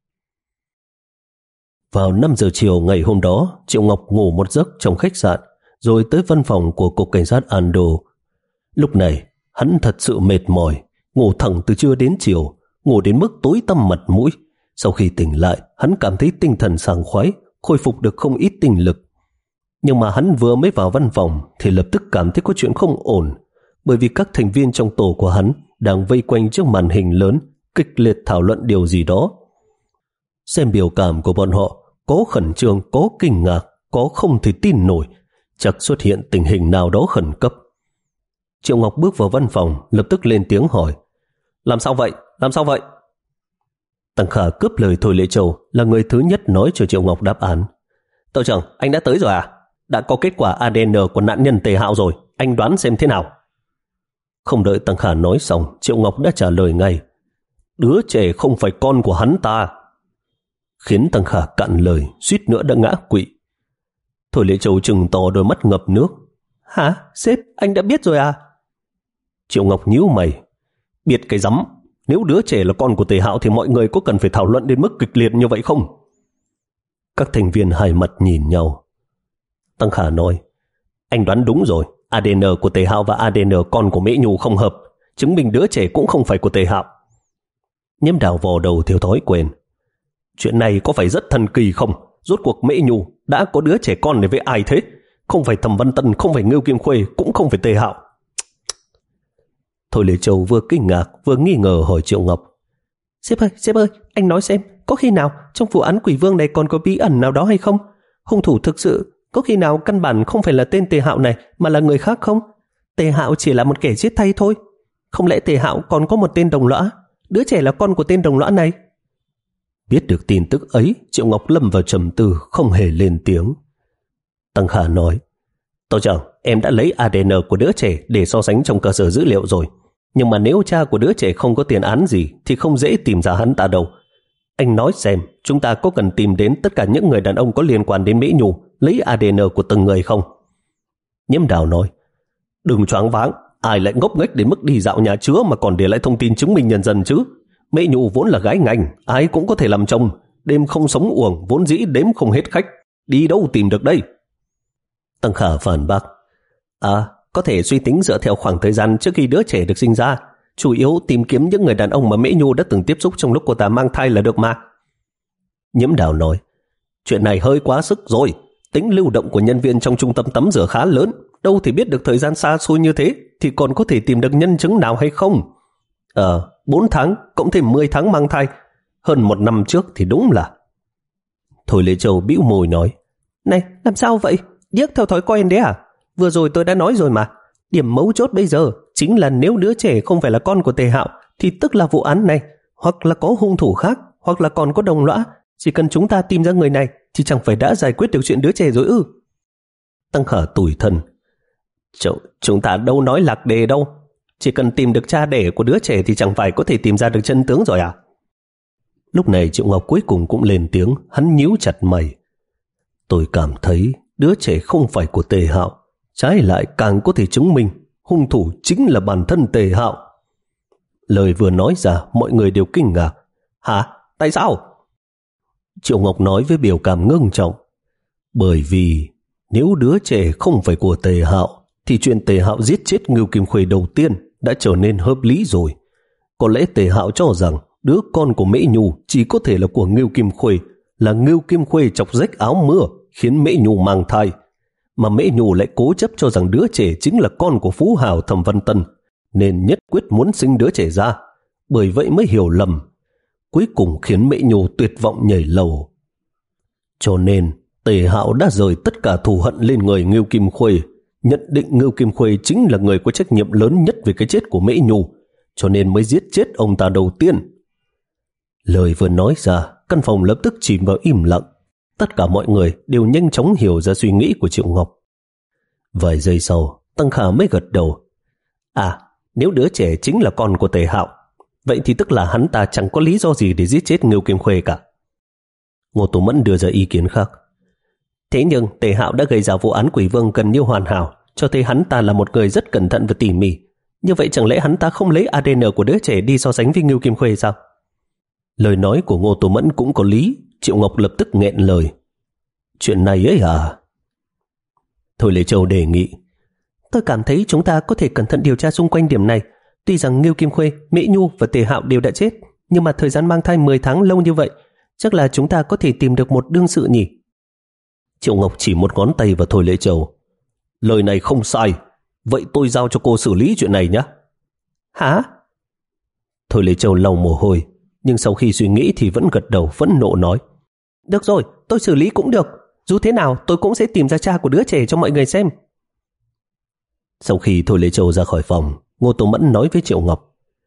Vào năm giờ chiều ngày hôm đó, Triệu Ngọc ngủ một giấc trong khách sạn, rồi tới văn phòng của Cục Cảnh sát Ando. Lúc này, hắn thật sự mệt mỏi, ngủ thẳng từ trưa đến chiều, ngủ đến mức tối tăm mặt mũi. Sau khi tỉnh lại, hắn cảm thấy tinh thần sảng khoái, khôi phục được không ít tinh lực. Nhưng mà hắn vừa mới vào văn phòng thì lập tức cảm thấy có chuyện không ổn, bởi vì các thành viên trong tổ của hắn đang vây quanh trước màn hình lớn, kịch liệt thảo luận điều gì đó. Xem biểu cảm của bọn họ, có khẩn trương, có kinh ngạc, có không thể tin nổi, chắc xuất hiện tình hình nào đó khẩn cấp. Triệu Ngọc bước vào văn phòng, lập tức lên tiếng hỏi: Làm sao vậy? Làm sao vậy? Tăng Khả cướp lời Thôi Lệ Châu, là người thứ nhất nói cho Triệu Ngọc đáp án. Tàu trưởng, anh đã tới rồi à? Đã có kết quả a đê en của nạn nhân Tề Hạo rồi, anh đoán xem thế nào? Không đợi Tăng Khả nói xong, Triệu Ngọc đã trả lời ngay. Đứa trẻ không phải con của hắn ta. Khiến Tăng Khả cạn lời, suýt nữa đã ngã quỵ. Thôi Lệ Châu trừng to đôi mắt ngập nước. Hả? Sếp, anh đã biết rồi à? Triệu Ngọc nhíu mày. Biết cái rắm, nếu đứa trẻ là con của Tề Hạo thì mọi người có cần phải thảo luận đến mức kịch liệt như vậy không? Các thành viên hai mặt nhìn nhau. Tăng Khả nói, anh đoán đúng rồi, a đê en của Tề Hạo và a đê en con của Mễ Nhu không hợp, chứng minh đứa trẻ cũng không phải của Tề Hạo. Nhiễm Đào vò đầu theo thói quen. Chuyện này có phải rất thần kỳ không? Rốt cuộc Mễ Nhu đã có đứa trẻ con này với ai thế? Không phải Thẩm Văn Tân, không phải Ngưu Kim Khuê, cũng không phải Tề Hạo. Thôi Lệ Châu vừa kinh ngạc vừa nghi ngờ hỏi Triệu Ngọc. Sếp ơi, sếp ơi, anh nói xem, có khi nào trong vụ án Quỷ Vương này còn có bí ẩn nào đó hay không? Hung thủ thực sự có khi nào căn bản không phải là tên Tề Hạo này mà là người khác không? Tề Hạo chỉ là một kẻ giết thay thôi. Không lẽ Tề Hạo còn có một tên đồng lõa? Đứa trẻ là con của tên đồng lõa này? Biết được tin tức ấy, Triệu Ngọc lâm vào trầm tư, không hề lên tiếng. Tăng Khả nói, Tổ trưởng, em đã lấy a đê en của đứa trẻ để so sánh trong cơ sở dữ liệu rồi. Nhưng mà nếu cha của đứa trẻ không có tiền án gì thì không dễ tìm ra hắn ta đâu. Anh nói xem, chúng ta có cần tìm đến tất cả những người đàn ông có liên quan đến Mễ Nhu, lấy a đê en của từng người không? Nhiễm Đào nói, đừng choáng váng, ai lại ngốc nghếch đến mức đi dạo nhà chứa mà còn để lại thông tin chứng minh nhân dân chứ? Mễ Nhu vốn là gái ngành, ai cũng có thể làm chồng. Đêm không sống uổng, vốn dĩ đếm không hết khách. Đi đâu tìm được đây? Tăng Khả phản bác, à, có thể suy tính dựa theo khoảng thời gian trước khi đứa trẻ được sinh ra, chủ yếu tìm kiếm những người đàn ông mà Mễ Nhu đã từng tiếp xúc trong lúc cô ta mang thai là được mà. Nhiễm Đào nói, chuyện này hơi quá sức rồi, tính lưu động của nhân viên trong trung tâm tắm rửa khá lớn, đâu thì biết được thời gian xa xôi như thế thì còn có thể tìm được nhân chứng nào hay không? Ờ, bốn tháng cộng thêm mười tháng mang thai, hơn một năm trước thì đúng là. Thôi Lệ Châu bĩu môi nói, này, làm sao vậy? Điếc theo thói quen đấy à? Vừa rồi tôi đã nói rồi mà, điểm mấu chốt bây giờ chính là nếu đứa trẻ không phải là con của Tề Hạo thì tức là vụ án này hoặc là có hung thủ khác, hoặc là còn có đồng lõa. Chỉ cần chúng ta tìm ra người này thì chẳng phải đã giải quyết được chuyện đứa trẻ rồi ư? Tăng Khả tủi thân, Ch chúng ta đâu nói lạc đề đâu, chỉ cần tìm được cha đẻ của đứa trẻ thì chẳng phải có thể tìm ra được chân tướng rồi à? Lúc này Triệu Ngọc cuối cùng cũng lên tiếng, hắn nhíu chặt mày. Tôi cảm thấy đứa trẻ không phải của Tề Hạo, trái lại càng có thể chứng minh hung thủ chính là bản thân Tề Hạo. Lời vừa nói ra mọi người đều kinh ngạc. Hả? Tại sao? Triệu Ngọc nói với biểu cảm ngưng trọng. Bởi vì nếu đứa trẻ không phải của Tề Hạo thì chuyện Tề Hạo giết chết Ngưu Kim Khuê đầu tiên đã trở nên hợp lý rồi. Có lẽ Tề Hạo cho rằng đứa con của Mễ Nhu chỉ có thể là của Ngưu Kim Khuê, là Ngưu Kim Khuê chọc rách áo mưa khiến Mễ Nhu mang thai, mà Mễ Nhu lại cố chấp cho rằng đứa trẻ chính là con của phú hào Thẩm Văn Tân, nên nhất quyết muốn sinh đứa trẻ ra, bởi vậy mới hiểu lầm, cuối cùng khiến Mễ Nhu tuyệt vọng nhảy lầu. Cho nên Tề Hạo đã rời tất cả thù hận lên người Ngưu Kim Khuê, nhận định Ngưu Kim Khuê chính là người có trách nhiệm lớn nhất về cái chết của Mễ Nhu, cho nên mới giết chết ông ta đầu tiên. Lời vừa nói ra, căn phòng lập tức chìm vào im lặng. Tất cả mọi người đều nhanh chóng hiểu ra suy nghĩ của Triệu Ngọc. Vài giây sau, Tăng Khả mới gật đầu. À, nếu đứa trẻ chính là con của Tề Hạo, vậy thì tức là hắn ta chẳng có lý do gì để giết chết Ngưu Kim Khuê cả. Ngô Tố Mẫn đưa ra ý kiến khác. Thế nhưng Tề Hạo đã gây ra vụ án Quỷ Vương gần như hoàn hảo, cho thấy hắn ta là một người rất cẩn thận và tỉ mỉ. Như vậy chẳng lẽ hắn ta không lấy a đê en của đứa trẻ đi so sánh với Ngưu Kim Khuê sao? Lời nói của Ngô Tố Mẫn cũng có lý. Triệu Ngọc lập tức nghẹn lời. Chuyện này ấy à? Thôi Lệ Châu đề nghị. Tôi cảm thấy chúng ta có thể cẩn thận điều tra xung quanh điểm này. Tuy rằng Ngưu Kim Khuê, Mễ Nhu và Tề Hạo đều đã chết, nhưng mà thời gian mang thai mười tháng lâu như vậy, chắc là chúng ta có thể tìm được một đương sự nhỉ? Triệu Ngọc chỉ một ngón tay vào Thôi Lệ Châu. Lời này không sai. Vậy tôi giao cho cô xử lý chuyện này nhé. Hả? Thôi Lệ Châu lau mồ hôi, nhưng sau khi suy nghĩ thì vẫn gật đầu phẫn nộ nói. Được rồi, tôi xử lý cũng được. Dù thế nào tôi cũng sẽ tìm ra cha của đứa trẻ cho mọi người xem. Sau khi Thôi Lệ Châu ra khỏi phòng, Ngô Tố Mẫn nói với Triệu Ngọc.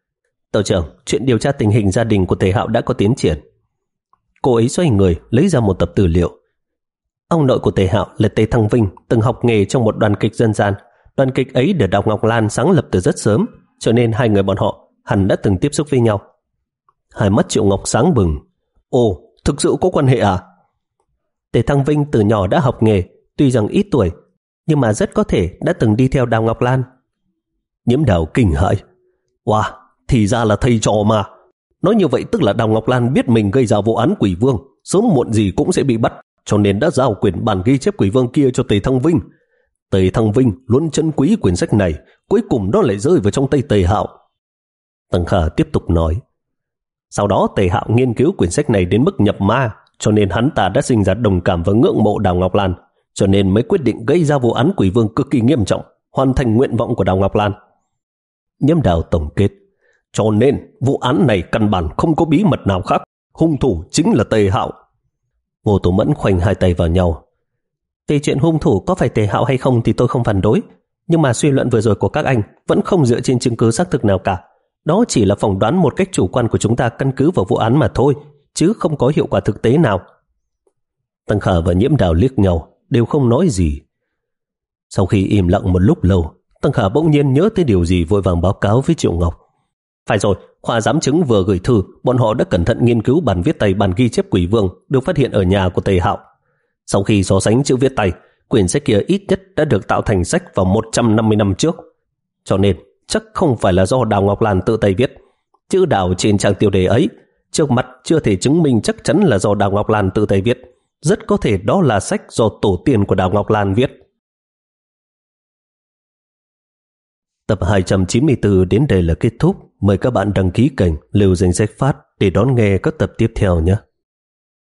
Tàu trưởng, chuyện điều tra tình hình gia đình của Tề Hạo đã có tiến triển. Cô ấy xoay người lấy ra một tập tư liệu. Ông nội của Tề Hạo là Tề Thăng Vinh, từng học nghề trong một đoàn kịch dân gian. Đoàn kịch ấy được Đào Ngọc Lan sáng lập từ rất sớm, cho nên hai người bọn họ hẳn đã từng tiếp xúc với nhau. Hai mắt Triệu Ngọc sáng bừng. Ồ, thực sự có quan hệ à? Tề Thăng Vinh từ nhỏ đã học nghề, tuy rằng ít tuổi, nhưng mà rất có thể đã từng đi theo Đào Ngọc Lan. Nhiễm Đào kinh hãi. Wow, thì ra là thầy trò mà. Nói như vậy tức là Đào Ngọc Lan biết mình gây ra vụ án Quỷ Vương, sớm muộn gì cũng sẽ bị bắt, cho nên đã giao quyền bản ghi chép Quỷ Vương kia cho Tề Thăng Vinh. Tề Thăng Vinh luôn trân quý quyển sách này, cuối cùng nó lại rơi vào trong tay Tề Hạo. Tăng Khả tiếp tục nói. Sau đó Tề Hạo nghiên cứu quyển sách này đến mức nhập ma, cho nên hắn ta đã sinh ra đồng cảm và ngưỡng mộ Đào Ngọc Lan, cho nên mới quyết định gây ra vụ án Quỷ Vương cực kỳ nghiêm trọng, hoàn thành nguyện vọng của Đào Ngọc Lan. Nhiễm Đào tổng kết. Cho nên vụ án này căn bản không có bí mật nào khác, hung thủ chính là Tề Hạo. Ngô Tố Mẫn khoanh hai tay vào nhau. Về chuyện hung thủ có phải Tề Hạo hay không thì tôi không phản đối, nhưng mà suy luận vừa rồi của các anh vẫn không dựa trên chứng cứ xác thực nào cả. Đó chỉ là phỏng đoán một cách chủ quan của chúng ta căn cứ vào vụ án mà thôi, chứ không có hiệu quả thực tế nào. Tăng Khả và Nhiễm Đào liếc nhau, đều không nói gì. Sau khi im lặng một lúc lâu, Tăng Khả bỗng nhiên nhớ tới điều gì, vội vàng báo cáo với Triệu Ngọc. Phải rồi, khoa giám chứng vừa gửi thư, bọn họ đã cẩn thận nghiên cứu bản viết tay bản ghi chép Quỷ Vương được phát hiện ở nhà của Tề Hạo. Sau khi so sánh chữ viết tay, quyển sách kia ít nhất đã được tạo thành sách vào một trăm năm mươi năm trước. Cho nên, chắc không phải là do Đào Ngọc Lan tự tay viết. Chữ Đào trên trang tiêu đề ấy, trước mặt chưa thể chứng minh chắc chắn là do Đào Ngọc Lan tự tay viết. Rất có thể đó là sách do tổ tiên của Đào Ngọc Lan viết. Tập hai trăm chín mươi tư đến đây là kết thúc. Mời các bạn đăng ký kênh Lưu Danh Sách Phát để đón nghe các tập tiếp theo nhé.